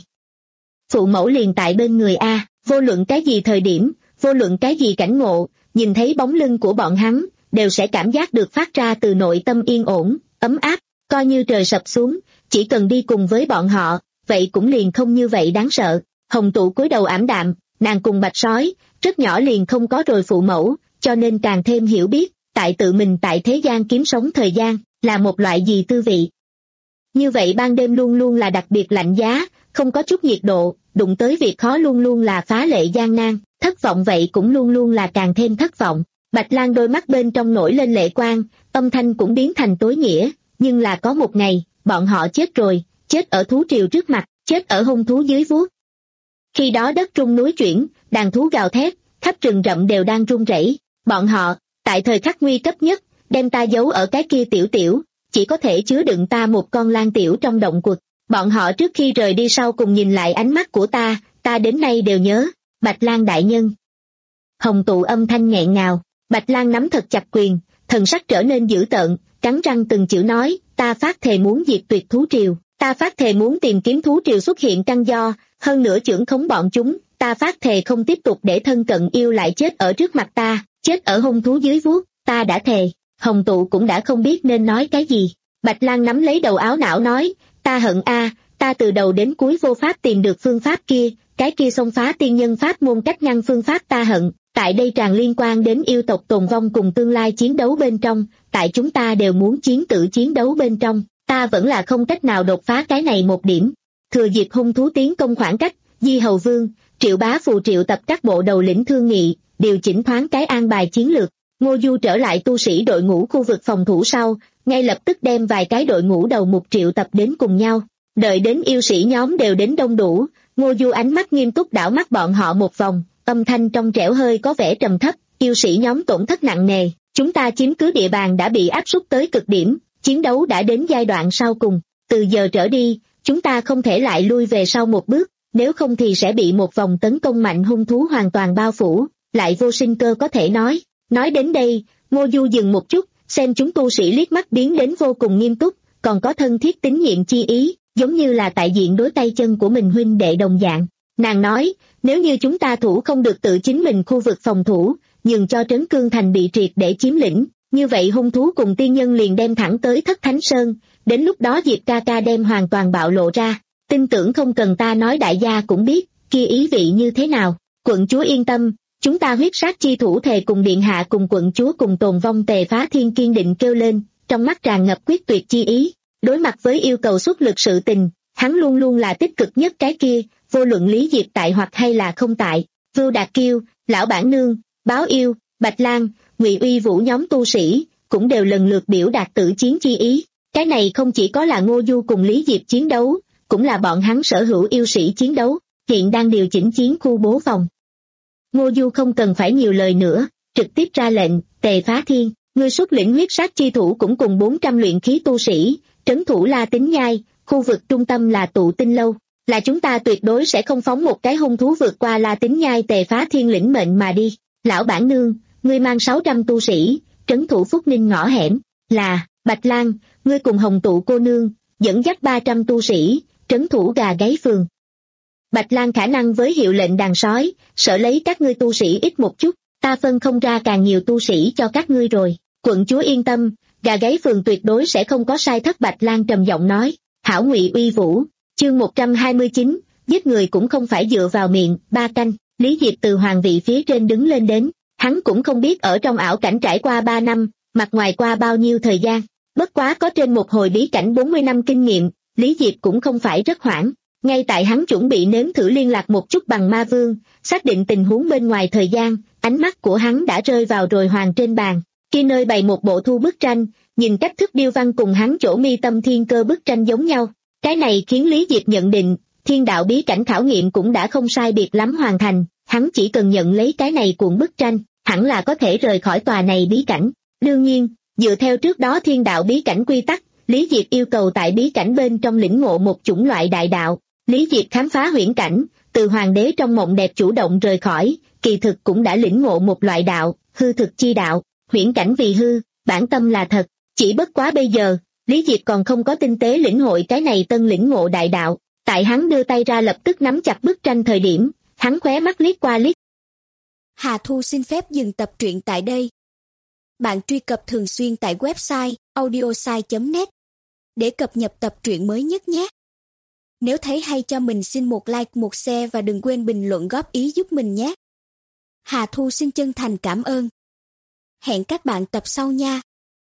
phụ mẫu liền tại bên người A, vô luận cái gì thời điểm, vô luận cái gì cảnh ngộ, nhìn thấy bóng lưng của bọn hắn, đều sẽ cảm giác được phát ra từ nội tâm yên ổn, ấm áp, coi như trời sập xuống, chỉ cần đi cùng với bọn họ, vậy cũng liền không như vậy đáng sợ. Hồng Tụ cúi đầu ảm đạm, nàng cùng bạch sói, rất nhỏ liền không có rồi phụ mẫu, cho nên càng thêm hiểu biết, tại tự mình tại thế gian kiếm sống thời gian, là một loại gì tư vị. Như vậy ban đêm luôn luôn là đặc biệt lạnh giá, không có chút nhiệt độ, đụng tới việc khó luôn luôn là phá lệ gian nan, thất vọng vậy cũng luôn luôn là càng thêm thất vọng. Bạch Lang đôi mắt bên trong nổi lên lệ quang, âm thanh cũng biến thành tối nghĩa, nhưng là có một ngày, bọn họ chết rồi, chết ở thú triều trước mặt, chết ở hung thú dưới vuốt. Khi đó đất rung núi chuyển, đàn thú gào thét, khắp rừng rậm đều đang run rẩy. Bọn họ, tại thời khắc nguy cấp nhất, đem ta giấu ở cái kia tiểu tiểu, chỉ có thể chứa đựng ta một con lang tiểu trong động quật. Bọn họ trước khi rời đi sau cùng nhìn lại ánh mắt của ta, ta đến nay đều nhớ, Bạch Lang đại nhân. Hồng Tụ âm thanh nghẹn ngào, Bạch Lang nắm thật chặt quyền, thần sắc trở nên dữ tợn, cắn răng từng chữ nói, ta phát thề muốn diệt tuyệt thú triều, ta phát thề muốn tìm kiếm thú triều xuất hiện căn do, hơn nữa chưởng khống bọn chúng, ta phát thề không tiếp tục để thân cận yêu lại chết ở trước mặt ta, chết ở hung thú dưới vuốt, ta đã thề. Hồng Tụ cũng đã không biết nên nói cái gì. Bạch Lang nắm lấy đầu áo não nói, ta hận a, ta từ đầu đến cuối vô pháp tìm được phương pháp kia, cái kia xông phá tiên nhân pháp môn cách ngăn phương pháp ta hận, tại đây tràn liên quan đến yêu tộc tồn vong cùng tương lai chiến đấu bên trong, tại chúng ta đều muốn chiến tử chiến đấu bên trong, ta vẫn là không cách nào đột phá cái này một điểm. Thừa dịp hung thú tiến công khoảng cách, Di Hầu Vương, Triệu Bá Phù triệu tập các bộ đầu lĩnh thương nghị, điều chỉnh thoáng cái an bài chiến lược. Ngô Du trở lại tu sĩ đội ngũ khu vực phòng thủ sau, ngay lập tức đem vài cái đội ngũ đầu mục triệu tập đến cùng nhau. Đợi đến yêu sĩ nhóm đều đến đông đủ, Ngô Du ánh mắt nghiêm túc đảo mắt bọn họ một vòng, âm thanh trong trẻo hơi có vẻ trầm thấp, yêu sĩ nhóm tổn thất nặng nề, chúng ta chiếm cứ địa bàn đã bị áp suất tới cực điểm, chiến đấu đã đến giai đoạn sau cùng, từ giờ trở đi, chúng ta không thể lại lui về sau một bước, nếu không thì sẽ bị một vòng tấn công mạnh hung thú hoàn toàn bao phủ, lại vô sinh cơ có thể nói. Nói đến đây, Ngô Du dừng một chút, xem chúng tu sĩ liếc mắt biến đến vô cùng nghiêm túc, còn có thân thiết tín nhiệm chi ý, giống như là tại diện đối tay chân của mình huynh đệ đồng dạng. Nàng nói, nếu như chúng ta thủ không được tự chính mình khu vực phòng thủ, nhường cho Trấn Cương Thành bị triệt để chiếm lĩnh, như vậy hung thú cùng tiên nhân liền đem thẳng tới Thất Thánh Sơn, đến lúc đó Diệp ca ca đem hoàn toàn bạo lộ ra, tin tưởng không cần ta nói đại gia cũng biết, kia ý vị như thế nào. Quận chúa yên tâm, chúng ta huyết sát chi thủ thề cùng điện hạ cùng quận chúa cùng tồn vong Tề Phá Thiên kiên định kêu lên, trong mắt tràn ngập quyết tuyệt chi ý. Đối mặt với yêu cầu xuất lực sự tình, hắn luôn luôn là tích cực nhất cái kia, vô luận Lý Diệp tại hoặc hay là không tại. Vưu Đạt Kiêu, Lão Bản Nương, Báo Yêu, Bạch Lang, Ngụy Uy Vũ nhóm tu sĩ, cũng đều lần lượt biểu đạt tử chiến chi ý. Cái này không chỉ có là Ngô Du cùng Lý Diệp chiến đấu, cũng là bọn hắn sở hữu yêu sĩ chiến đấu, hiện đang điều chỉnh chiến khu bố phòng. Ngô Du không cần phải nhiều lời nữa, trực tiếp ra lệnh, Tề Phá Thiên, ngươi xuất lĩnh huyết sát chi thủ cũng cùng bốn trăm luyện khí tu sĩ, trấn thủ La Tín Nhai, khu vực trung tâm là Tụ Tinh Lâu, là chúng ta tuyệt đối sẽ không phóng một cái hung thú vượt qua La Tín Nhai. Tề Phá Thiên lĩnh mệnh mà đi. Lão Bản Nương, ngươi mang sáu trăm tu sĩ, trấn thủ Phúc Ninh ngõ hẻm, là, Bạch Lang, ngươi cùng Hồng Tụ cô nương, dẫn dắt ba trăm tu sĩ, trấn thủ Gà Gáy Phường. Bạch Lang khả năng với hiệu lệnh đàn sói, sợ lấy các ngươi tu sĩ ít một chút, ta phân không ra càng nhiều tu sĩ cho các ngươi rồi. Quận chúa yên tâm, Gà Gáy Phường tuyệt đối sẽ không có sai thất. Bạch Lang trầm giọng nói. Hảo Ngụy Uy Vũ, chương một trăm hai mươi chín, giết người cũng không phải dựa vào miệng. Ba canh. Lý Diệp từ hoàng vị phía trên đứng lên đến, hắn cũng không biết ở trong ảo cảnh trải qua ba năm, mặt ngoài qua bao nhiêu thời gian, bất quá có trên một hồi bí cảnh bốn mươi năm kinh nghiệm, Lý Diệp cũng không phải rất hoảng. Ngay tại hắn chuẩn bị nếm thử liên lạc một chút bằng ma vương, xác định tình huống bên ngoài thời gian, ánh mắt của hắn đã rơi vào rồi hoàng trên bàn, kia nơi bày một bộ thu bức tranh, nhìn cách thức điêu văn cùng hắn chỗ mi tâm thiên cơ bức tranh giống nhau. Cái này khiến Lý Diệp nhận định, thiên đạo bí cảnh khảo nghiệm cũng đã không sai biệt lắm hoàn thành, hắn chỉ cần nhận lấy cái này cuộn bức tranh, hẳn là có thể rời khỏi tòa này bí cảnh. Đương nhiên, dựa theo trước đó thiên đạo bí cảnh quy tắc, Lý Diệp yêu cầu tại bí cảnh bên trong lĩnh ngộ một chủng loại đại đạo. Lý Diệp khám phá huyễn cảnh, từ hoàng đế trong mộng đẹp chủ động rời khỏi, kỳ thực cũng đã lĩnh ngộ một loại đạo, hư thực chi đạo. Huyễn cảnh vì hư, bản tâm là thật, chỉ bất quá bây giờ, Lý Diệp còn không có tinh tế lĩnh hội cái này tân lĩnh ngộ đại đạo. Tại hắn đưa tay ra lập tức nắm chặt bức tranh thời điểm, hắn khóe mắt liếc qua liếc. Hà Thu xin phép dừng tập truyện tại đây. Bạn truy cập thường xuyên tại website audiosai chấm net để cập nhật tập truyện mới nhất nhé. Nếu thấy hay cho mình xin một like, một share và đừng quên bình luận góp ý giúp mình nhé. Hà Thu xin chân thành cảm ơn. Hẹn các bạn tập sau nha.